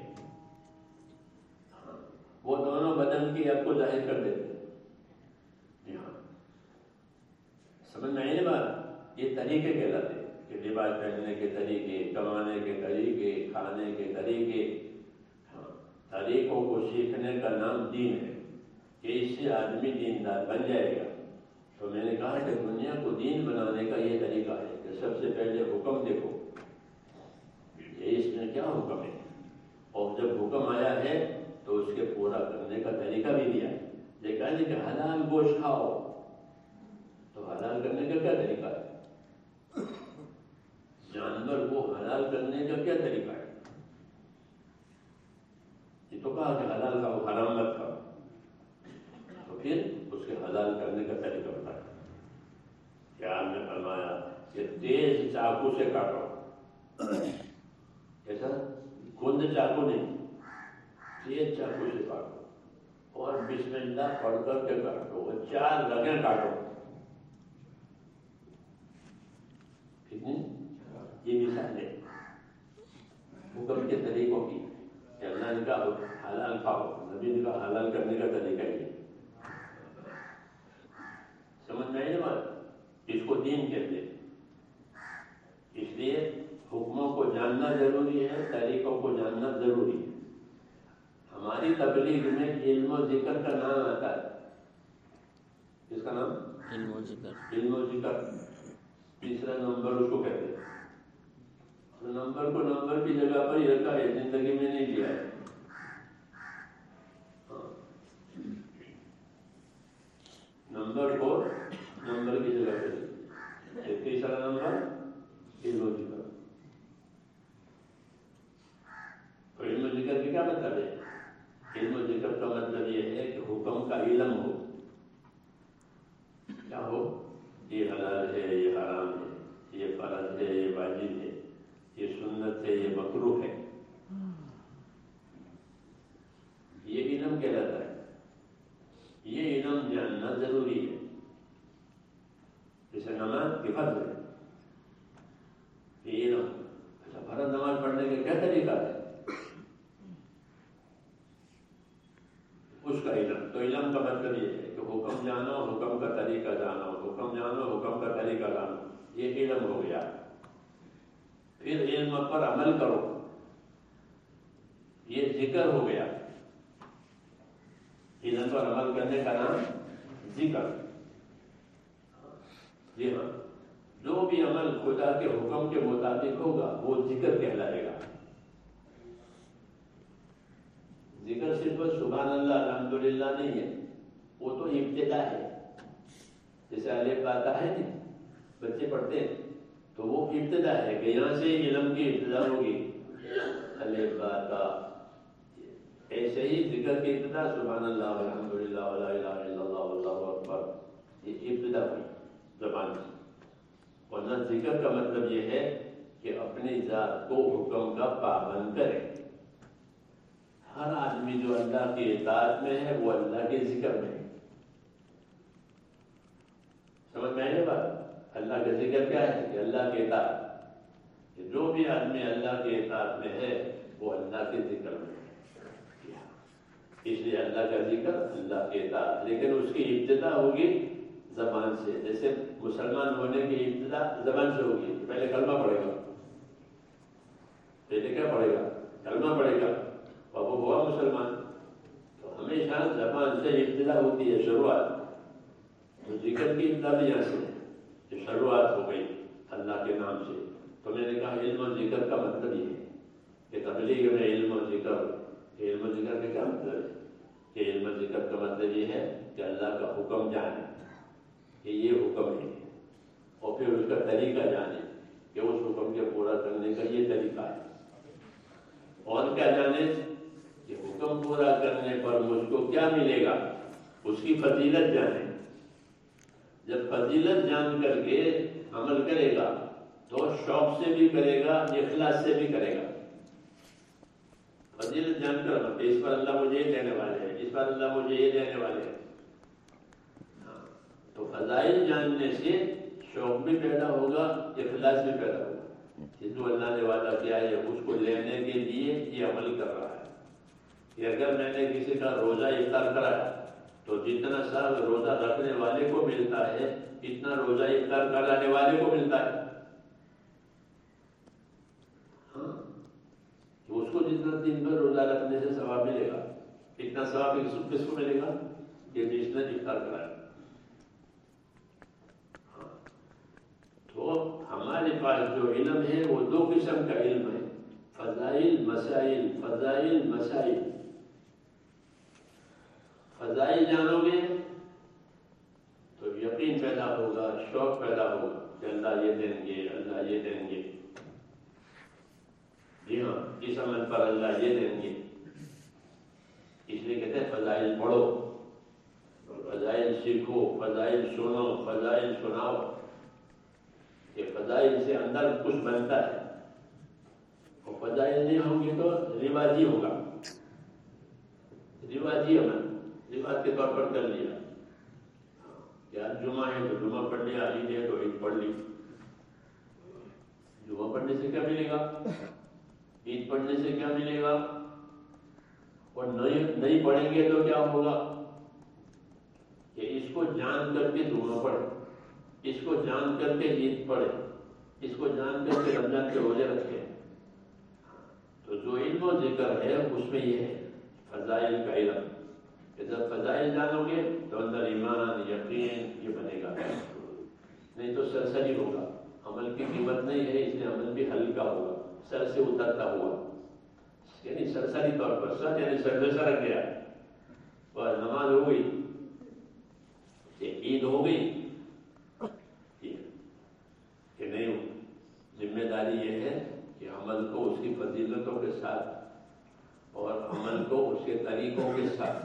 وہ دونوں بدن کی عیب کو ظاہر کر دیتے ہیں۔ جی ہاں، سمجھ میں آئی نا بات؟ یہ طریقے کہلاتے ہیں کہ لباس پہننے کے طریقے، کمانے کے طریقے، کھانے کے طریقے، طریقوں کو سیکھنے کا نام دین ہے کہ اس سے آدمی دیندار بن جائے گا۔ تو میں نے کہا کہ دنیا کو دین بنانے کا یہ طریقہ ہے کہ سب سے پہلے حکم دیکھو، یہ اس میں کیا حکم ہے، اور جب حکم آیا ہے تو اس کے پورا کرنے کا طریقہ بھی دیا ہے۔ یہ کہا کہ حلال گوشت کھاؤ، تو حلال کرنے کا کیا طریقہ ہے؟ جانور کو حلال کرنے کا کیا طریقہ ہے؟ یہ تو کہا کہ حلال کھاؤ، حرام مت کھاؤ، تو پھر اس کے حلال کرنے کا طریقہ بتایا۔ کیا آپ نے فرمایا کہ تیز چاقو سے کاٹو، ایسا گند چاقو نہیں، تیز چاقو سے کاٹو، اور بسم اللہ پڑھ کر کے کاٹو، اور 4 رگیں کاٹو۔ کتنی؟ یہ مثال ہے حکم کے طریقوں کی کہ اللہ نے کہا حلال کھاؤ، نبی نے کہا حلال کرنے کا طریقہ یہ۔ سمجھ میں آئی نا بات؟ اس کو دین کہتے ہیں۔ اس لیے حکموں کو جاننا ضروری ہے، طریقوں کو جاننا ضروری ہے۔ ہماری تبلیغ میں علم و ذکر کا نام آتا ہے۔ کس کا نام؟ علم و ذکر۔ علم و ذکر تیسرا نمبر اس کو کہتے ہیں۔ نمبر کو نمبر کی جگہ پر ہی رکھا ہے، زندگی میں نہیں لیا ہے۔ نمبر کو نمبر کی جگہ پر، تیسرا نمبر علم و ذکر۔ تو علم و ذکر کی کیا مطلب ہے؟ علم و ذکر کا مطلب یہ ہے کہ حکم کا علم ہو، کیا ہو؟ یہ حلال ہے، یہ حرام ہے، یہ فرض ہے، یہ واجب ہے، یہ سنت ہے، یہ مکروہ ہے، یہ علم کہلاتا ہے۔ یہ علم جاننا ضروری ہے۔ جیسے نماز کی فرض ہے، یہ علم، اچھا فرض نماز پڑھنے کا کیا طریقہ ہے؟ اس کا علم۔ تو علم کا مطلب یہ ہے کہ حکم جانو، حکم کا طریقہ جانو، حکم جانو، حکم کا طریقہ جانو، یہ علم ہو گیا۔ پھر علم پر عمل کرو، یہ ذکر ہو گیا. علم پر عمل کرنے کا نام ذکر. جی ہاں، جو بھی عمل خدا کے حکم کے مطابق ہوگا وہ ذکر کہلائے گا. ذکر صرف سبحان اللہ الحمدللہ نہیں ہے، وہ تو ابتدا ہے. جیسے الف با تا ہے نا، بچے پڑھتے ہیں تو وہ ابتدا ہے کہ یہاں سے علم کی ابتدا ہوگی، الف با تا. ایسے ہی ذکر کی ابتدا سبحان اللہ الحمدللہ ولا الہ الا اللہ واللہ اکبر، یہ ابتدا ہوئی زبان کی. ورنہ ذکر کا مطلب یہ ہے کہ اپنی ذات کو حکم کا پابند کرے. ہر آدمی جو اللہ کی اطاعت میں ہے وہ اللہ کے ذکر میں ہے. سمجھ میں آئی بات؟ اللہ کا ذکر کیا ہے کہ اللہ کے اطاعت. جو بھی آدمی اللہ کے اطاعت میں ہے وہ اللہ کے ذکر میں ہے. اس لیے اللہ کا ذکر اللہ کے اطاعت، لیکن اس کی ابتدا ہوگی زبان سے. جیسے مسلمان ہونے کی ابتدا زبان سے ہوگی. پہلے کلمہ پڑھے گا، پہلے کیا پڑھے گا؟ کلمہ پڑھے گا اور وہ ہوا مسلمان. تو ہمیشہ زبان سے ابتدا ہوتی ہے، شروعات. تو ذکر کی ابتدا بھی یہاں سے کہ شروعات ہو گئی اللہ کے نام سے. تو میں نے کہا علم و ذکر کا مطلب یہ ہے کہ تبلیغ میں علم و ذکر. علم و ذکر کا کیا مطلب ہے؟ کہ علم و ذکر کا مطلب یہ ہے کہ اللہ کا حکم جانے کہ یہ حکم ہے، اور پھر اس کا طریقہ جانے کہ اس حکم کے پورا کرنے کا یہ طریقہ ہے. اور کیا جانے کہ حکم پورا کرنے پر مجھ کو کیا ملے گا، اس کی فضیلت جانے. جب فضیلت جان کر کے عمل کرے گا تو شوق سے بھی کرے گا، اخلاص سے بھی کرے گا. فضیلت جان کر اس پر اللہ مجھے یہ دینے والے ہیں، اس پر اللہ مجھے یہ دینے والے ہیں. تو فضائل جاننے سے شوق بھی پیدا ہوگا، اخلاص بھی پیدا ہوگا. جو اللہ نے وعدہ کیا ہے اس کو لینے کے لیے یہ عمل کر رہا ہے. کہ اگر میں نے کسی کا روزہ افطار کرایا تو جتنا سال روزہ رکھنے والے کو ملتا ہے اتنا روزہ افطار کرانے والے کو ملتا ہے. ہاں، تو اس کو جتنا دن بھر روزہ رکھنے سے ثواب ملے گا اتنا ثواب کس کو ملے گا کہ جس نے افطار کرایا. تو ہمارے پاس جو علم ہے وہ دو قسم کا علم ہے، فضائل مسائل. فضائل مسائل، فضائل جانو گے تو یقین پیدا ہوگا، شوق پیدا ہوگا کہ اللہ یہ دیں گے، اللہ یہ دیں گے. جی ہاں، اس عمل پر اللہ یہ دیں گے. اس لیے کہتے ہیں فضائل پڑھو، فضائل سیکھو، فضائل سنو، فضائل سناؤ. کہ فضائل سے اندر کچھ بنتا ہے، اور فضائل نہیں ہوں گے تو رواجی ہوگا. رواجی عمل رواج کے طور پر کر لیا کہ آج جمعہ ہے تو جمعہ پڑھ لیا، عید ہے تو عید پڑھ لی. جمعہ پڑھنے سے کیا ملے گا؟ عید پڑھنے سے کیا ملے گا؟ اور نہیں پڑھیں گے تو کیا ہوگا کہ اس کو جان کر کے جمعہ پڑھے، اس کو جان کر کے عید پڑھے، اس کو جان کر کے رمضان کے روزے رکھے. تو جو علم و ذکر ہے اس میں یہ ہے فضائل کا علم. کہ جب فضائل جانو گے تو اندر ایمان یقین یہ بنے گا. نہیں تو سرسری ہوگا. عمل کی قیمت نہیں ہے، اس لیے عمل بھی ہلکا ہوگا، سر سے اترتا ہوا. یعنی سرسری طور پر سر یعنی سر سے سرک گیا. اور نماز ہو گئی، عید ہو گئی کہ نہیں. ذمہ داری یہ ہے کہ عمل کو اس کی فضیلتوں کے ساتھ اور عمل کو اس کے طریقوں کے ساتھ.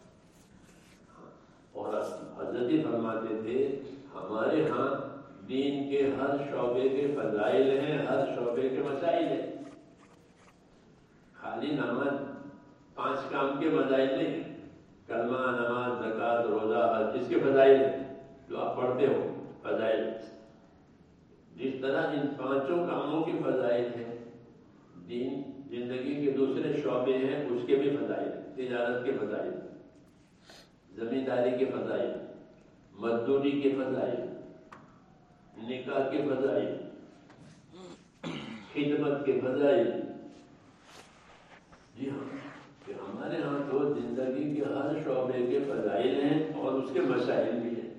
اور حضرت فرماتے تھے ہمارے ہاں دین کے ہر شعبے کے فضائل ہیں، ہر شعبے کے مسائل ہیں. خالی نماز 5 کام کے فضائل نہیں، کلمہ، نماز، زکوٰۃ، روزہ، حج اس کے فضائل ہیں جو آپ پڑھتے ہو. فضائل جس طرح ان 5 کاموں کے فضائل ہیں، دین زندگی کے دوسرے شعبے ہیں اس کے بھی فضائل. تجارت کے فضائل، زمینداری کے فضائل، مزدوری کے فضائل، نکاح کے فضائل، خدمت کے فضائل. جی ہاں، کہ ہمارے ہاں تو زندگی کے ہر شعبے کے فضائل ہیں اور اس کے مسائل بھی ہیں.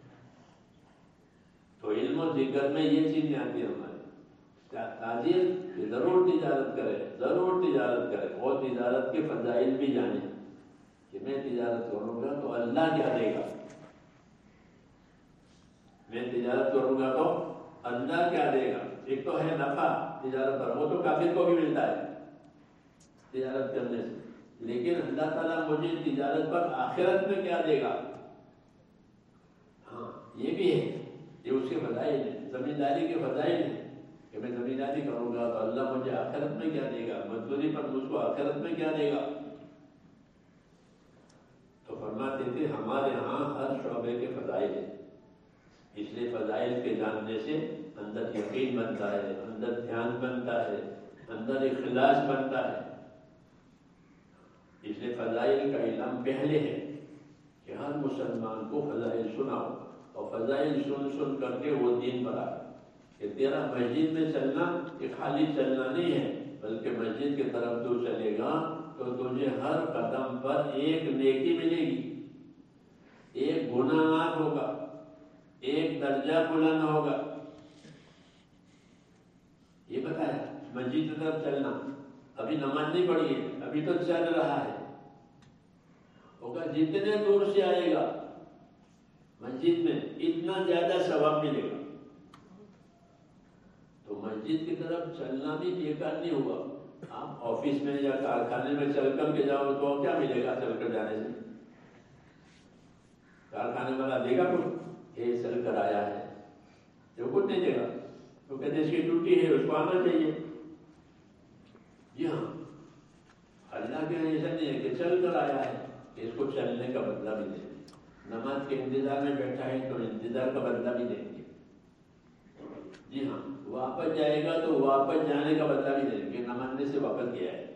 تو علم و ذکر میں یہ چیزیں آتی ہیں ہمارے. تاجر کہ ضرور تجارت کرے، ضرور تجارت کرے، اور تجارت کے فضائل بھی جانے کہ میں تجارت کروں گا تو اللہ کیا دے گا، میں تجارت کروں گا تو اللہ کیا دے گا. ایک تو ہے نفع تجارت پر، وہ تو کافر کو بھی ملتا ہے تجارت کرنے سے، لیکن اللہ تعالیٰ مجھے تجارت پر آخرت میں کیا دے گا. ہاں یہ بھی ہے، یہ اس کے فضائل ہیں، زمینداری کے فضائل ہیں کہ میں زمینداری کروں گا تو اللہ مجھے آخرت میں کیا دے گا، مزدوری پر مجھ کو آخرت میں کیا دے گا. تو فرماتے تھے ہمارے ہاں ہر شعبے کے فضائل ہیں، اس لیے فضائل کے جاننے سے اندر یقین بنتا ہے، اندر دھیان بنتا ہے، اندر اخلاص بنتا ہے. اس لیے فضائل کا علم پہلے ہے کہ ہر مسلمان کو فضائل سناؤ، اور فضائل سن سن کر کے وہ دین پر آئے کہ تیرا مسجد میں چلنا یہ خالی چلنا نہیں ہے، بلکہ مسجد کی طرف تو چلے گا تو تجھے ہر قدم پر ایک نیکی ملے گی، ایک گناہ معاف ہوگا، ایک درجہ بلند ہوگا. یہ بتایا مسجد کی طرف چلنا، ابھی نماز نہیں پڑھی ہے، ابھی تو چل رہا ہے، ہوگا جتنے دور سے آئے گا مسجد میں اتنا زیادہ ثواب ملے گا. تو مسجد کی طرف چلنا بھی بیکار نہیں ہوا. آپ آفس میں یا کارخانے میں چل کر کے جاؤ تو کیا ملے گا چل کر جانے سے؟ کارخانے والا دے گا کچھ؟ یہ چل کر آیا ہے جو کچھ نہیں دے گا، تو کہتے اس کی ڈیوٹی ہے اس کو آنا چاہیے. جی ہاں، اللہ کے ایسا نہیں ہے کہ چل کر آیا ہے کہ اس کو چلنے کا بدلہ بھی دیں گے. نماز کے انتظار میں بیٹھا ہے تو انتظار کا بدلہ بھی دیں گے. جی ہاں، واپس جائے گا تو واپس جانے کا بدلہ بھی دیں گے، نمازنے سے واپس گیا ہے.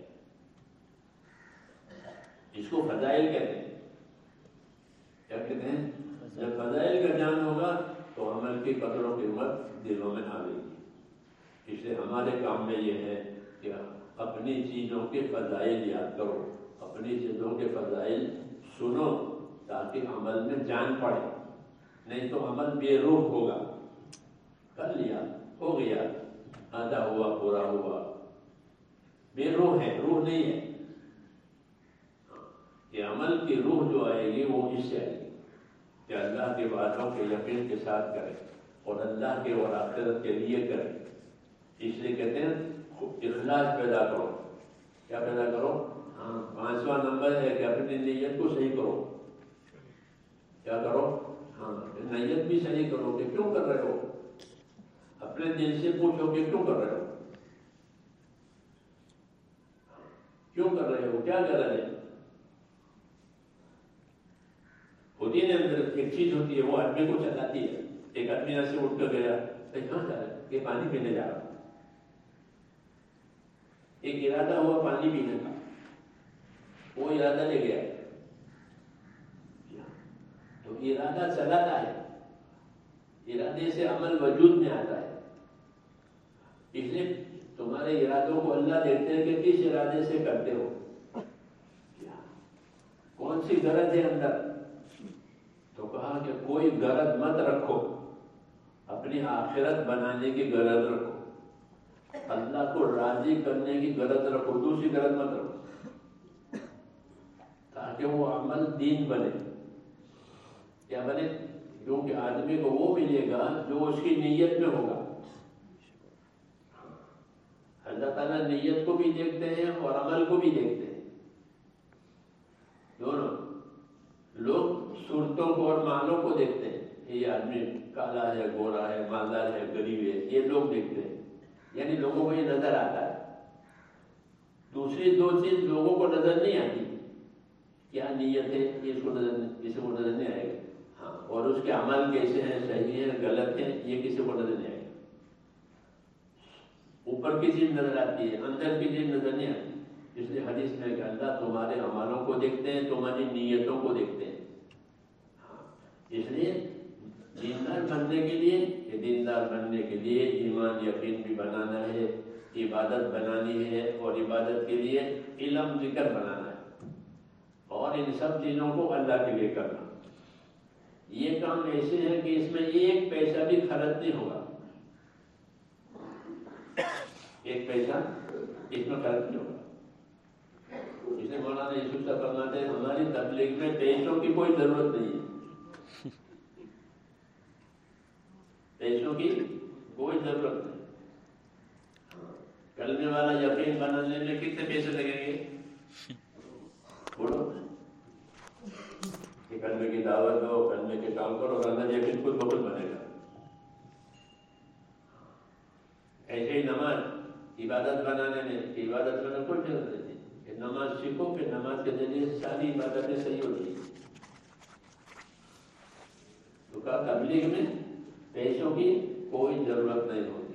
اس کو فضائل کہتے ہیں. کیا کہتے ہیں؟ جب فضائل کا جان ہوگا تو عمل کی قدر و قیمت دلوں میں آ گئی. اس لیے ہمارے کام میں یہ ہے کہ اپنی چیزوں کے فضائل یاد کرو، اپنی چیزوں کے فضائل سنو تاکہ عمل میں جان پڑے. نہیں تو عمل بے روح ہوگا، کر لیا ہو گیا، آدھا ہوا پورا ہوا، بے روح ہے، روح نہیں ہے. کہ عمل کی روح جو آئے گی وہ اس سے آئے گی کہ اللہ کے وعدوں کے یقین کے ساتھ کرے اور اللہ کے اور آخرت کے لیے کرے. اس لیے کہتے ہیں اخلاص پیدا کرو. کیا پیدا کرو؟ ہاں، 5واں نمبر ہے کہ اپنی نیت کو صحیح کرو. کیا کرو؟ ہاں، نیت بھی صحیح کرو کہ کیوں کر رہے ہو. اپنے دل سے پوچھو کہ کیوں کر رہے ہو، کیوں کر رہے ہو، کیا کر رہے ہیں. ہوتی ہے نا اندر ایک چیز ہوتی ہے وہ آدمی کو چلاتی ہے. ایک آدمی ایسے اٹھ کر گیا، کہاں جا رہا ہے؟ کہ پانی پینے جا رہا ہوں. ایک ارادہ ہوا پانی پینے کا، وہ ارادہ لے گیا تو ارادہ چلاتا ہے، ارادے سے عمل وجود میں آتا ہے. اس لیے تمہارے ارادوں کو اللہ دیکھتے ہیں کہ کس ارادے سے کرتے ہو، کون سی غرض ہے اندر. تو کہا کہ کوئی غرض مت رکھو، اپنی آخرت بنانے کی غرض رکھو، اللہ کو راضی کرنے کی غرض رکھو، دوسری غرض مت رکھو، تاکہ وہ عمل دین بنے. کیا بنے؟ کیونکہ آدمی کو وہ ملے گا جو اس کی نیت میں ہوگا. اللہ تعالیٰ نیت کو بھی دیکھتے ہیں اور عمل کو بھی دیکھتے ہیں، دونوں. لوگ صورتوں کو اور معنوں کو دیکھتے ہیں، یہ آدمی کالا ہے، گورا ہے، مالدار ہے، غریب ہے، یہ لوگ دیکھتے ہیں، یعنی لوگوں کو یہ نظر آتا ہے. دوسری دو چیز لوگوں کو نظر نہیں آتی. کیا نیت ہے یہ اس کو نظر نہیں آئے گا. ہاں، اور اس کے عمل کیسے ہیں، صحیح ہیں، غلط ہیں، یہ کسی کو نظر نہیں آئے گا. اوپر کی چیز نظر آتی ہے، اندر کی چیز نظر نہیں آتی. اس لیے حدیث میں کہ اللہ تمہارے عملوں کو دیکھتے ہیں، تمہاری نیتوں کو دیکھتے ہیں. ہاں، اس لیے دیندار بننے کے لیے، دیندار بننے کے لیے ایمان یقین بھی بنانا ہے، عبادت بنانی ہے، اور عبادت کے لیے علم ذکر بنانا ہے. اور ان سب چیزوں کو اللہ کے لیے کرنا. یہ کام ایسے ہے کہ اس میں ایک پیسہ بھی خرچ نہیں ہوگا. ایک پیسہ اس میں خرچ نہیں ہوگا. اس لیے مولانا یوسف صاحب فرماتے ہیں ہماری تبلیغ میں پیسوں کی کوئی ضرورت نہیں ہے. پیسوں کی کوئی ضرورت نہیں. کلمے والا یقین بنانے میں کتنے پیسے لگیں گے؟ بولو کہ کلمے کی دعوت دو، کلمے کے کام کرو، ورنہ یقین خود بخود بنے گا. ایسے ہی نماز عبادت بنانے میں عبادت میں کوئی ضرورت نہیں کہ نماز سیکھو کہ نماز کے ذریعے ساری عبادتیں صحیح ہوتی ہیں. تو کہا تبلیغ میں پیسوں کی کوئی ضرورت نہیں ہوتی.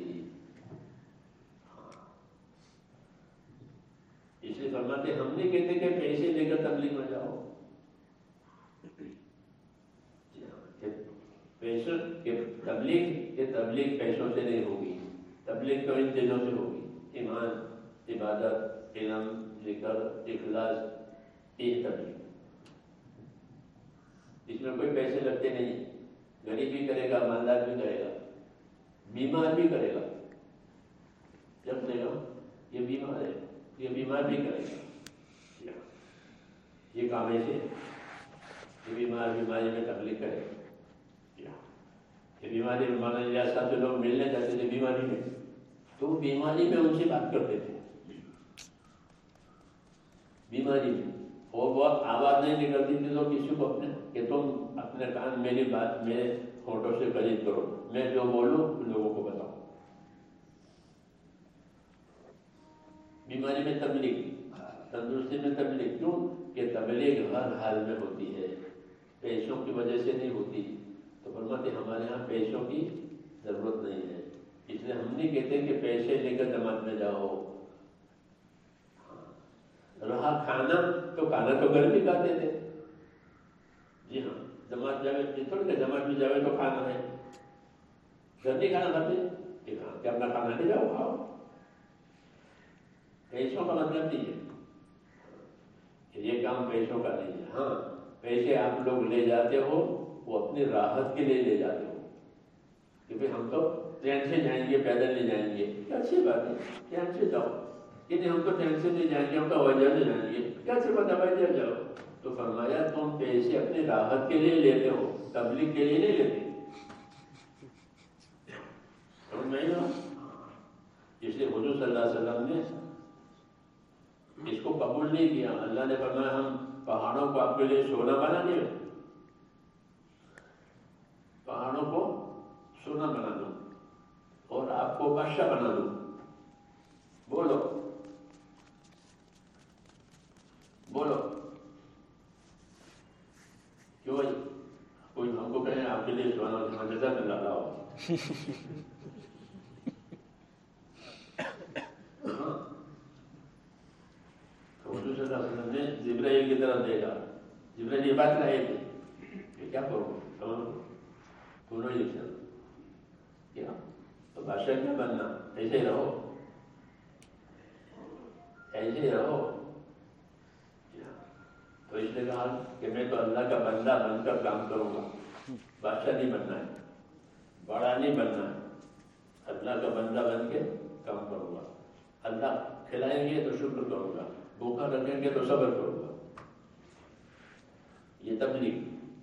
اس لیے فرماتے ہم نہیں کہتے کہ پیسے لے کر تبلیغ میں جاؤ. پیسوں کے تبلیغ پیسوں سے نہیں ہوگی. تبلیغ تو ان چیزوں سے ہوگی: ایمان، عبادت، علم، ذکر، اخلاص. یہ تبلیغ اس میں کوئی پیسے لگتے نہیں. غریب بھی کرے گا، مالدار بھی کرے گا، بیمار بھی کرے گا. جب لے گا یہ بیمار ہے، یہ بیمار بھی کرے گا. یہ کام ایسے ہے. یہ بیماری میں تبلیغ کرے گا. یہ بیماری میں مولانا صاحب سے لوگ ملنے جاتے تھے بیماری میں، تو بیماری میں ان سے بات کرتے تھے. بیماری میں اور وہ آواز نہیں نکلتی تھی تو کسی کو اپنے کہ تم اپنے کان میری بات میرے ہونٹوں سے قریب کرو، میں جو بولوں لوگوں کو بتاؤ. بیماری میں تبلیغ، تندرستی میں تبلیغ. کیوں کہ تبلیغ ہر حال میں ہوتی ہے، پیسوں کی وجہ سے نہیں ہوتی. تو فرماتے ہمارے ہاں پیسوں کی ضرورت نہیں ہے. اس لیے ہم نہیں کہتے کہ پیسے لے کر جماعت میں جاؤ. رہا کھانا تو گھر بھی کھاتے تھے. جی ہاں، جماعت جاوے تھوڑی کہ جماعت میں جاوے تو کھانا ہے. گھر نہیں کھانا کھاتے کہ ہاں کہ اپنا کھانا نہیں جاؤ کھاؤ. پیسوں کا مطلب نہیں ہے کہ یہ کام پیسوں کا نہیں ہے. ہاں پیسے آپ لوگ لے جاتے ہو وہ اپنی راحت کے لیے لے جاتے ہو، کیونکہ ہم تو ٹرین سے جائیں گے، پیدل نہیں جائیں گے. اچھی بات ہے، ٹرین سے جاؤ. کہ نہیں ہم تو ٹرین سے نہیں جائیں گے، ہم تو ہوائی جہاز سے جائیں گے. کیا سے بات ہوائی جہاز جاؤ. تو فرمایا تم پیسے اپنی راحت کے لیے لیتے ہو، تبلیغ کے لیے نہیں لیتے. اس لیے حضور صلی اللہ علیہ وسلم نے اس کو قبول نہیں کیا. اللہ نے فرمایا ہم پہاڑوں کو آپ کے لیے سونا بنا دیں، پہاڑوں کو سونا بنا دوں اور آپ کو بادشاہ بنا دوں. بولو کیوں بھائی کوئی ہم کو کہے آپ کے لیے سونا جزا میں لاتا ہو. حضور صلی اللہ علیہ وسلم نے جبرائیل کی طرف دیکھا. جبرائیل یہ بات رہے تھے کہ کیا کرو دونوں ہی کیا تو بادشاہ کیا بننا، ایسے ہی رہو، ایسے ہی رہو. تو اس نے کہا کہ میں تو اللہ کا بندہ بن کر کام کروں گا، بادشاہ نہیں بننا ہے، بڑا نہیں بننا ہے. اللہ کا بندہ بن کے کام کروں گا. اللہ کھلائیں گے تو شکر کروں گا، بھوکا رکھیں گے تو صبر کروں گا. یہ تبلیغ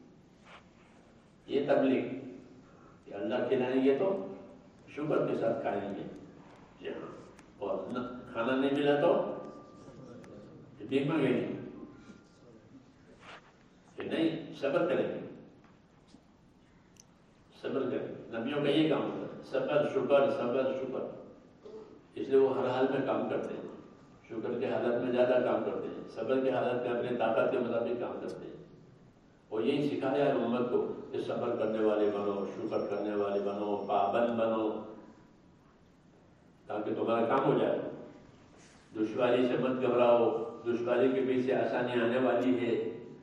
کہ اللہ کھلائیں گے تو شکر کے ساتھ کھائیں گے. جی ہاں، اور کھانا نہیں ملا تو بھیک مانگیں گے کہ نہیں، صبر کریں گے. صبر کریں. نبیوں کا یہ کام ہوتا ہے، صبر شکر صبر شکر. اس لیے وہ ہر حال میں کام کرتے ہیں. شکر کے حالت میں زیادہ کام کرتے ہیں، صبر کے حالت میں اپنے طاقت کے مطابق کام کرتے ہیں. اور یہی سکھایا ہے امت کو کہ صبر کرنے والے بنو، شکر کرنے والے بنو، پابند بنو، تاکہ تمہارا کام ہو جائے. دشواری سے مت گھبراؤ، دشواری کے پیچھے آسانی آنے والی ہے.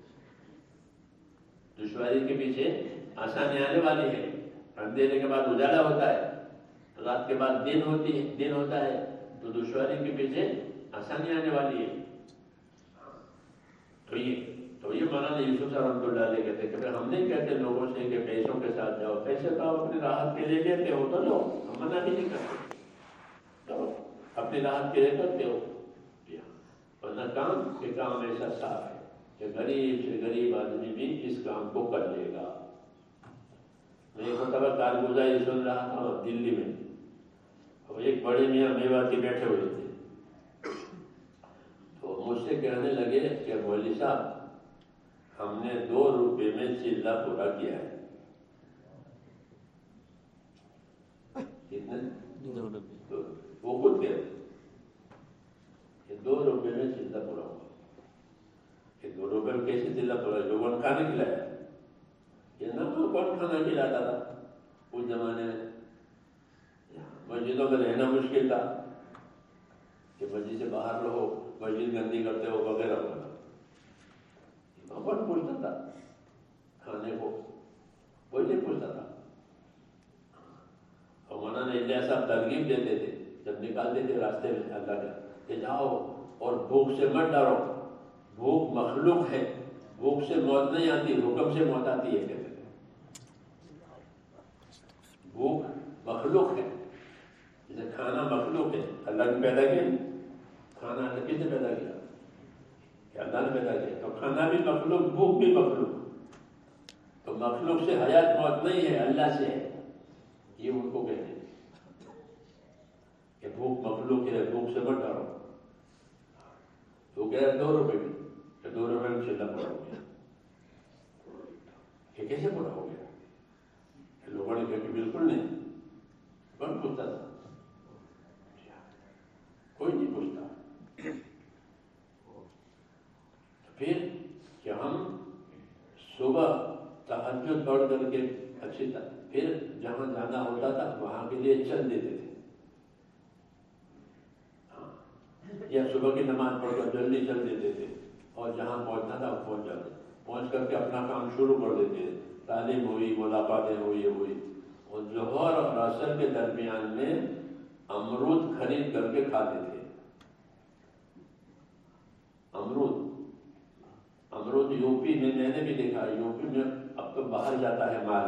دشواری کے پیچھے آسانی آنے والی ہے. اندھیرے کے بعد اجالا ہوتا ہے، رات کے بعد دن ہوتا ہے. تو دشواری کے پیچھے آسانی آنے والی ہے. تو یہ تو یہ مولانا یوسف صاحب رحمۃ اللہ علیہ کہتے کہ ہم نہیں کہتے لوگوں سے کہ پیسوں کے ساتھ جاؤ، پیسے تو آپ اپنی راحت کے لیے لیتے ہو تو لو، ہم منع بھی نہیں کرتے، کرو اپنی راحت کے لیے کرتے ہو، ورنہ کام ایسا صاف ہے کہ غریب سے غریب آدمی بھی اس کام کو کر لے گا۔ میں ایک مرتبہ کارگزاری سن رہا تھا دلی میں، ایک بڑے میاں میواتی بیٹھے ہوئے تھے، تو مجھ سے کہنے لگے کہ مولوی صاحب ہم نے 2 روپے میں چلہ پورا کیا ہے۔ کتنے؟ 2 روپے۔ وہ خود کہتے کہ 2 روپے میں چلہ پورا ہوا۔ کہ 2 روپے میں کیسے چلہ پورا؟ لوگوں کھانا کھلایا، یہ نہ کون کھانا کھلاتا تھا اس زمانے میں؟ مسجدوں میں رہنا مشکل تھا کہ مسجد سے باہر رہو، مسجد گندی کرتے ہو وغیرہ وغیرہ، کون پوچھتا تھا کھانے کو؟ کوئی نہیں پوچھتا تھا۔ اور مولانا الیاس صاحب ترغیب دیتے تھے جب نکالتے تھے راستے میں اللہ کا کہ جاؤ اور بھوک سے مت ڈرو، بھوک مخلوق ہے، بھوک سے موت نہیں آتی، حکم سے موت آتی ہے۔ کہتے تھے بھوک مخلوق ہے، جیسے کھانا مخلوق ہے، اللہ نے پیدا کیا، کھانا اللہ کس نے پیدا کیا؟ کہ اللہ نے پیدا کیا، تو کھانا بھی مخلوق، بھوک بھی مخلوق، تو مخلوق سے حیات موت نہیں ہے، اللہ سے ہے، یہ ان کو کہتے ہیں کہ بھوک مخلوق ہے، بھوک سے مت ڈرو۔ تو کہہ رہے 2 روپے میں، کہ 2 روپے میں چلہ پورا ہو گیا۔ کہ کیسے پورا ہو گیا؟ لوگوں نے کہا کہ بالکل نہیں، کون پوچھتا تھا؟ کوئی نہیں پوچھتا۔ پھر کہ ہم صبح تہجد پڑھ کر کے اچھی طرح پھر جہاں جانا ہوتا تھا وہاں کے لیے چل دیتے تھے، یا صبح کی نماز پڑھ کر جلدی چل دیتے تھے، اور جہاں پہنچنا تھا پہنچ جاتے، پہنچ کر کے اپنا کام شروع کر دیتے تھے، تعلیم ہوئی، ملاقاتیں ہوئی، اور ظہر اور عصر کے درمیان میں امرود خرید کر کے کھاتے تھے۔ امرود یو پی میں میں نے بھی دیکھا، یو پی میں اب تو باہر جاتا ہے مال،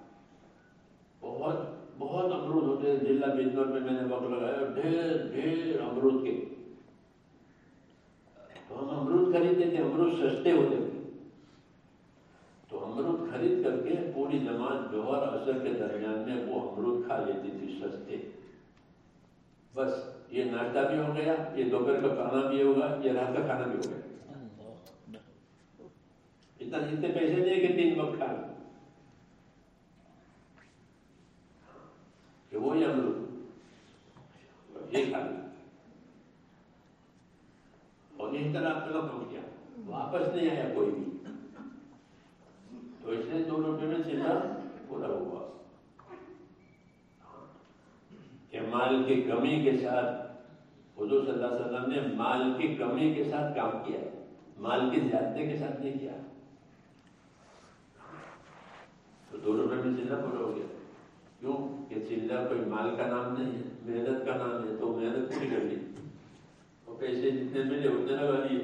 بہت بہت امرود ہوتے ہیں۔ ضلع بجنور میں میں نے وقت لگایا، ڈھیر امرود کے، تو ہم امرود خریدتے تھے، امرود سستے ہوتے تھے، تو امرود خرید کر کے پوری جماعت ظہر عصر کے درمیان میں وہ امرود کھا لیتی تھی سستے۔ بس یہ ناشتہ بھی ہو گیا، یہ دوپہر کا کھانا بھی ہوگا، یہ رات کا کھانا بھی ہو گیا۔ اتنے پیسے نہیں کہ 3 وقت کھانا، کہ وہی امرود یہ کھا لیا، اور اس طرح آپ پہنچ گیا، واپس نہیں آیا کوئی بھی۔ تو اس نے 2 روپے میں چلہ پورا ہوا۔ کہ مال کی کمی کے ساتھ حضور صلی اللہ علیہ وسلم نے مال کی کمی کے ساتھ کام کیا، مال کی زیادتی کے ساتھ نہیں کیا۔ تو 2 روپے میں چلہ پورا ہو گیا، کیوں کہ چلہ کوئی مال کا نام نہیں ہے، محنت کا نام ہے، تو محنت پوری کر لی، اور پیسے جتنے ملے اتنے لگا لیے۔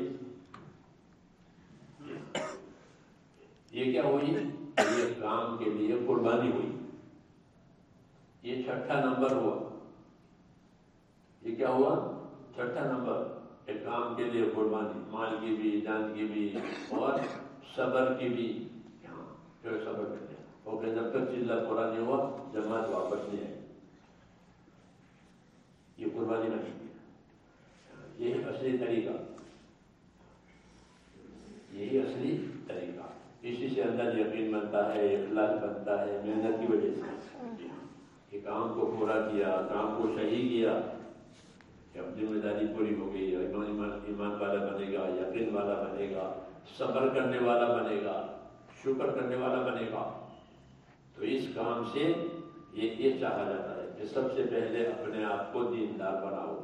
یہ کیا ہوئی؟ یہ کام کے لیے قربانی ہوئی، یہ 6ٹھا نمبر ہوا۔ یہ کیا ہوا؟ 6ٹھا نمبر، ایک کام کے لیے قربانی، مال کی بھی، جان کی بھی، اور صبر کی بھی، جو صبر کرتے ہیں، اور کہ جب تک چلہ پورا نہیں ہوا جماعت واپس نہیں آئی، یہ قربانی نہیں کی۔ یہی اصلی طریقہ، یہی اصلی طریقہ، اسی سے اندر یقین بنتا ہے، اخلاص بنتا ہے، محنت کی وجہ سے کہ کام کو پورا کیا، کام کو صحیح کیا، کہ اب ذمہ داری پوری ہو گئی، ایمان والا بنے گا، یقین والا بنے گا، صبر کرنے والا بنے گا، شکر کرنے والا بنے گا۔ تو اس کام سے یہ چاہا جاتا ہے کہ سب سے پہلے اپنے آپ کو دیندار بناؤ۔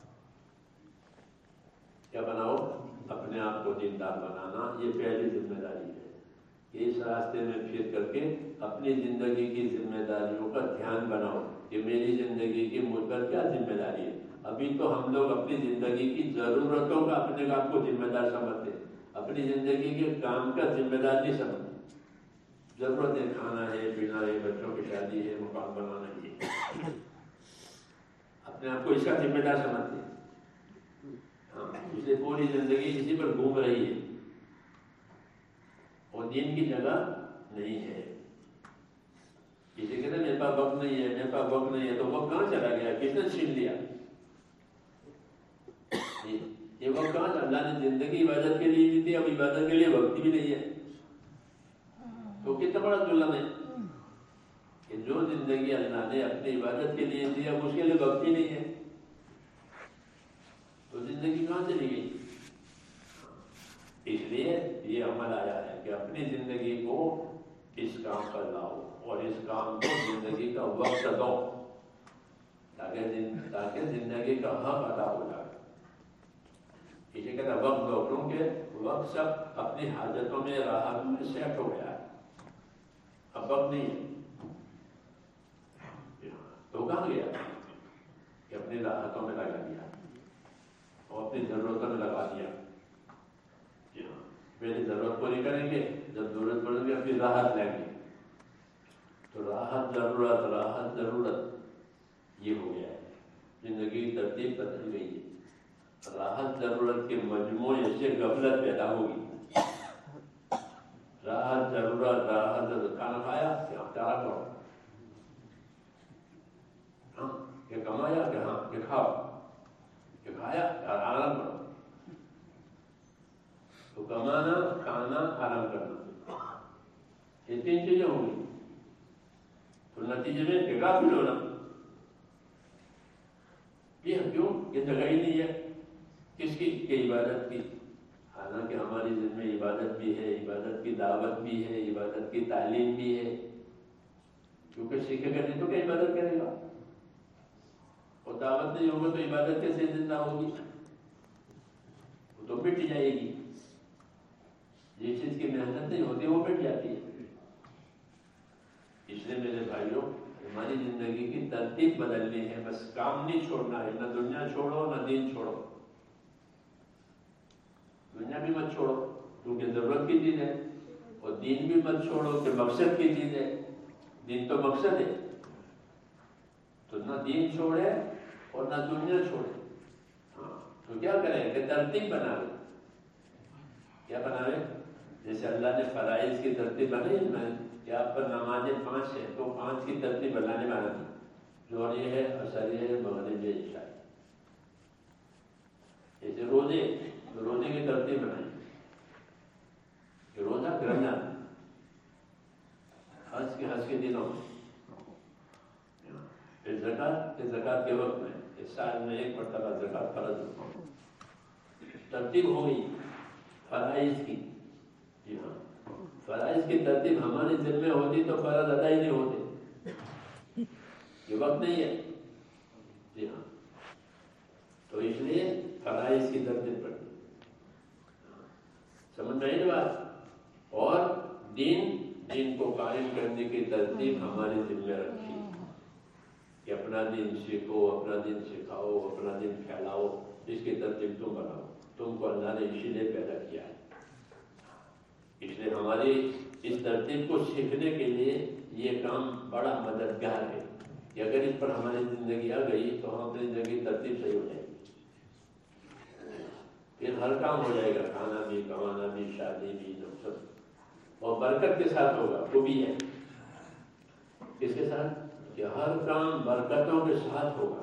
کیا بناؤ؟ اپنے آپ کو دیندار بنانا، یہ پہلی ذمہ داری ہے کہ اس راستے میں پھر کر کے اپنی زندگی کی ذمہ داریوں کا دھیان بناؤ کہ میری زندگی کی مجھ پر کیا ذمہ داری ہے۔ ابھی تو ہم لوگ اپنی زندگی کی ضرورتوں کا اپنے آپ کو ذمہ دار سمجھتے ہیں، اپنی زندگی کے کام کا ذمہ دار نہیں سمجھتے. ضرورتیں کھانا ہے، پینا ہے، بچوں کی شادی ہے، مکان بنانا ہے، اپنے آپ کو اس کا ذمہ دار سمجھتے ہیں. ہاں، اس لیے پوری زندگی اسی پر گھوم رہی ہے اور دین کی جگہ نہیں ہے. کسی کہتے ہیں میرے پاس وقت نہیں ہے، میرے پاس وقت نہیں ہے، تو وقت کہاں چلا گیا؟ کس نے چھین لیا؟ یہ وقت کہاں؟ اللہ نے زندگی عبادت کے لیے دی تھی، اب عبادت کے لیے وقت بھی نہیں ہے. تو کتنا بڑا ظلم ہے کہ جو زندگی اللہ نے اپنی عبادت کے لیے دی، اب اس کے لیے وقت ہی نہیں ہے. تو زندگی کہاں چلی گئی؟ اس لیے یہ عمل آیا ہے کہ اپنی زندگی کو اس کام پر لاؤ اور اس کام کو زندگی کا وقت دو، تاکہ زندگی کا حق ادا ہو جائے. اسے کہتا ہے وقت دو، کیونکہ وقت سب اپنی حاجتوں میں، راحتوں میں سیٹ ہو گیا ہے. اب وقت نہیں ہے تو کہاں گیا کہ اپنی راحتوں میں لگا دیا اور اپنی ضرورتوں میں لگا دیا. پہلے ضرورت پوری کریں گے، جب ضرورت پڑے گی اپنی راحت لیں گے. تو راحت ضرورت، راحت ضرورت، یہ ہو گیا ہے. زندگی کی ترتیب بدل گئی ہے. راحت ضرورت کے مجموعے سے غفلت پیدا ہوگی. راحت ضرورت، راحت ضرورت، کھانا کھایا کہ آپ چارہ کرو، ہاں کہ کمایا کہ ہاں کہ کھاؤ، کہ کھایا کہ آرام کرو. تو کمانا، کھانا، آرام کرنا، یہ تین چیزیں ہوں گی. تو نتیجے میں بےکار بھی ہونا. یہ کیوں؟ یہ جگہ ہی نہیں ہے کس کی؟ کہ عبادت کی. حالانکہ ہماری ذمہ عبادت بھی ہے، عبادت کی دعوت بھی ہے، عبادت کی تعلیم بھی ہے. کیونکہ سیکھے گا نہیں تو کیا عبادت کرے گا؟ اور دعوت نہیں ہوگا تو عبادت کیسے زندہ ہوگی؟ وہ تو مٹ جائے گی. جس چیز کی محنت نہیں ہوتی وہ مٹ جاتی ہے. اس لیے میرے بھائیوں، ہماری زندگی کی ترتیب بدلنی ہے. بس کام نہیں چھوڑنا ہے، نہ دنیا چھوڑو نہ دین چھوڑو. دنیا بھی مت چھوڑو کیونکہ ضرورت کی چیز ہے، اور دین بھی مت چھوڑو کہ مقصد کی چیز ہے. دین تو مقصد ہے، تو نہ دین چھوڑے اور نہ دنیا چھوڑے. ہاں تو کیا کریں کہ ترتیب بنا لیں. کیا بناوے؟ جیسے اللہ نے فرائض کی ترتیب بنائی میں کہ آپ پر نمازیں 5 ہیں، تو 5 کی ترتیب بنانے والا تھی. ظہر یہ ہے، عصر یہ ہے، مغرب یہ، عشاء. جیسے روزے، تو روزے کی ترتیب بنائی کہ روزہ رمضان، حج کے دنوں میں. پھر زکوٰۃ کے وقت میں، اس سال میں 1 مرتبہ زکوٰۃ فرض ہو. ترتیب ہو گئی فرائض کی. جی ہاں، فرائض کی ترتیب ہمارے دل میں ہوتی تو فرض ادا ہی نہیں ہوتے. یہ وقت نہیں ہے. جی ہاں، تو اس لیے فرائض کی ترتیب پڑتی. سمجھ میں آئی نا بات؟ اور دین کو قائم کرنے کی ترتیب ہمارے دل میں رکھی کہ اپنا دین سیکھو، اپنا دین سکھاؤ، اپنا دین پھیلاؤ. اس کی ترتیب تم بناؤ. تم کو اللہ نے اسی لیے پیدا کیا ہے. اس لیے ہماری اس ترتیب کو سیکھنے کے لیے یہ کام بڑا مددگار ہے کہ اگر اس پر ہماری زندگی آ گئی تو ہم اپنی زندگی ترتیب صحیح ہو جائے گی. پھر ہر کام ہو جائے گا، کھانا بھی، کمانا بھی، شادی بھی، سب. اور برکت کے ساتھ ہوگا. وہ بھی ہے کس کے ساتھ؟ کہ ہر کام برکتوں کے ساتھ ہوگا.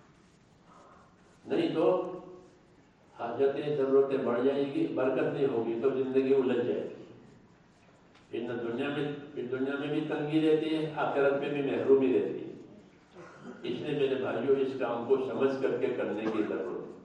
نہیں تو حاجتیں، ضرورتیں بڑھ جائیں گی، برکت نہیں ہوگی تو زندگی الجھ جائے گی. پھر دنیا میں بھی تنگی رہتی ہے، آخرت میں بھی محرومی رہتی ہے. اس لیے میرے بھائیوں، اس کام کو سمجھ کر کے کرنے کی ضرورت ہے.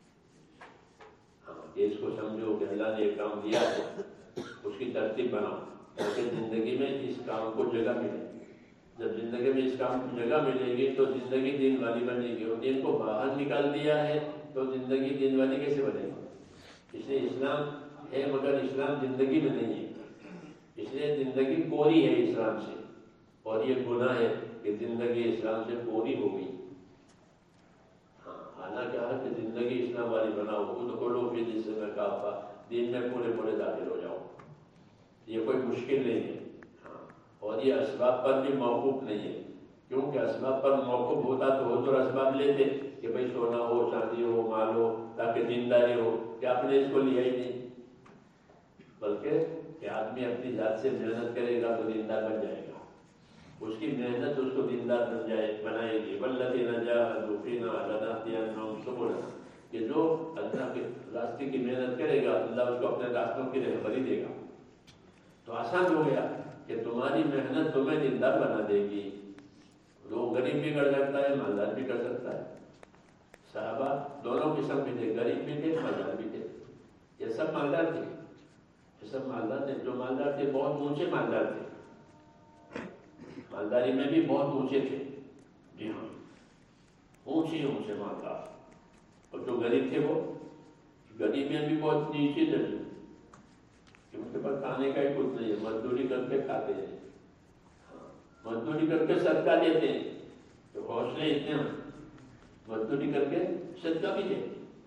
کہ اس کو سمجھو کہ اللہ نے ایک کام دیا ہے، اس کی ترتیب بناؤ تاکہ زندگی میں اس کام کو جگہ ملے. جب زندگی میں اس کام کو جگہ ملے گی تو زندگی دین والی بنے گی. اور دین کو باہر نکال دیا ہے تو زندگی دین والی کیسے بنے گی؟ اس لیے اسلام ہے مگر اسلام زندگی میں نہیں ہے. اس لیے زندگی کوری ہے اسلام سے، اور یہ گناہ ہے کہ زندگی اسلام سے کوری ہو گئی. حالانکہ کہ زندگی اسلام والی بناؤ. ادخلوا فی السلم کافہ، دین میں پورے پورے داخل ہو جاؤ، یہ کوئی مشکل نہیں ہے۔ ہاں، اور یہ اسباب پر بھی موقوف نہیں ہے، کیونکہ اسباب پر موقوف ہوتا تو حضور اسباب لیتے کہ بھائی سونا ہو، چاندی ہو، مال ہو، تاکہ دینداری ہو، کہ آپ نے اس کو لیا ہی نہیں، بلکہ کہ آدمی اپنی ذات سے محنت کرے گا تو دیندار بن جائے گا، اس کی محنت اس کو دیندار بنائے گی۔ والذین جاہدوا فینا لنہدینہم سبلنا، کہ جو اللہ کے راستے کی محنت کرے گا اللہ اس کو اپنے راستوں کی رہبری دے گا۔ تو آسان ہو گیا کہ تمہاری محنت تمہیں دیندار بنا دے گی۔ وہ غریب بھی کر سکتا ہے، مالدار بھی کر سکتا ہے۔ صحابہ دونوں قسم کے تھے، غریب بھی تھے، مالدار بھی تھے۔ یہ سب مالدار تھے، یہ سب مالدار تھے۔ جو مالدار تھے بہت اونچے مالدار تھے، مالداری میں بھی بہت اونچے تھے، جی ہاں، اونچے مالدار۔ اور جو غریب تھے وہ غریب میں بھی بہت نیچے درجے، کہ ان کے پاس کھانے کا ہی کچھ نہیں ہے، مزدوری کر کے کھاتے ہیں، مزدوری کر کے صدقہ دیتے ہیں۔ تو حوصلے اتنے ہیں، مزدوری کر کے صدقہ بھی دے۔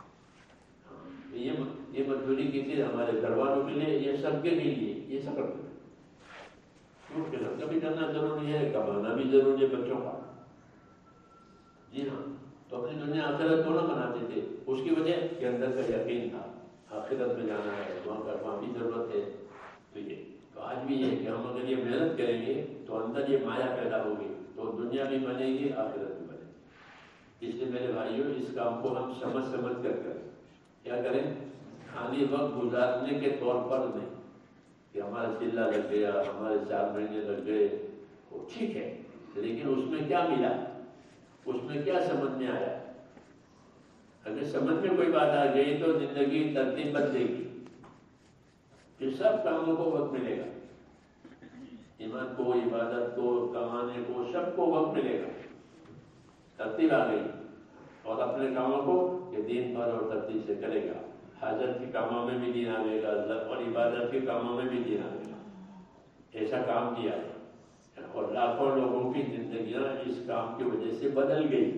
یہ مزدوری کی تھی ہمارے گھر والوں کے لیے، یہ سب کے لیے، یہ سب کرتے ہیں، کیونکہ صدقہ بھی کرنا ضروری ہے، کمانا بھی ضروری ہے بچوں کا، جی ہاں۔ تو اپنی دنیا آخرت دونوں بناتے تھے، اس کی وجہ کے اندر کا یقین تھا، آخرت میں جانا ہے، وہاں بھی ضرورت ہے۔ تو آج بھی یہ ہے کہ ہم اگر یہ محنت کریں گے تو اندر یہ مایا پیدا ہوگی، تو دنیا بھی بنے گی، آخرت بھی بنے گی۔ اس لیے میرے بھائیوں، اس کام کو ہم سمجھ کر کیا کریں، خالی وقت گزارنے کے طور پر نہیں کہ ہمارا چلہ لگ گیا، ہمارے 4 مہینے لگ گئے، وہ ٹھیک ہے، لیکن اس میں کیا ملا، اس میں کیا سمجھ میں آیا؟ اگر سمجھ میں کوئی بات آ گئی تو زندگی ترتیب بدلے گی، کہ سب کاموں کو وقت ملے گا، ایمان کو، عبادت کو، کمانے کو، سب کو وقت ملے گا، ترتیب آ گئی۔ اور اپنے کاموں کو یہ دین پر اور ترتیب سے کرے گا، حاجت کے کاموں میں بھی دین آئے گا، اور عبادت کے کاموں میں بھی دین آئے گا۔ ایسا کام کیا ہے، اور لاکھوں لوگوں کی زندگیاں اس کام کی وجہ سے بدل گئی،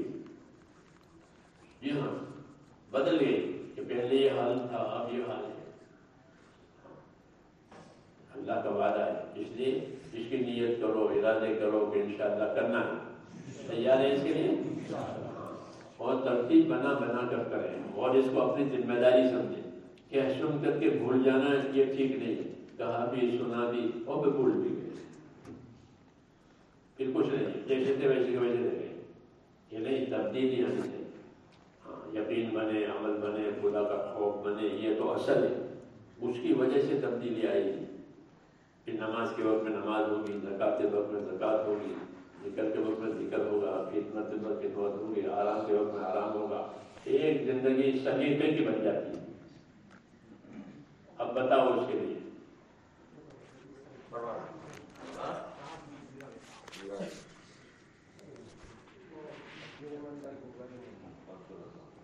جی ہاں، بدل گئی، کہ پہلے یہ حال تھا، اب یہ حال ہے۔ اللہ کا وعدہ ہے، اس لیے اس کی نیت کرو، ارادے کرو کہ انشاءاللہ کرنا ہے، تیار ہے اس کے لیے، اور ترتیب بنا کر کریں، اور اس کو اپنی ذمہ داری سمجھیں کہ سن کر کے بھول جانا یہ ٹھیک نہیں ہے، کہا بھی، سنا بھی، اور پھر بھول بھی گئے، پھر کچھ نہیں، جیسے تھے ویسے کے ویسے رہ گئے، یہ نہیں، تبدیلی آنی چاہیے۔ یقین بنے، عمل بنے، خدا کا خوف بنے، یہ تو اصل ہے، اس کی وجہ سے تبدیلی آئی ہے۔ پھر نماز کے وقت میں نماز ہوگی، زکوٰۃ کے وقت میں زکوٰۃ ہوگی، ذکر کے وقت میں ذکر ہوگا، خدمت کے وقت خدمت ہوگی، آرام کے وقت میں آرام ہوگا، ایک زندگی صحیفے کی بن جاتی ہے۔ اب بتاؤ اس کے لیے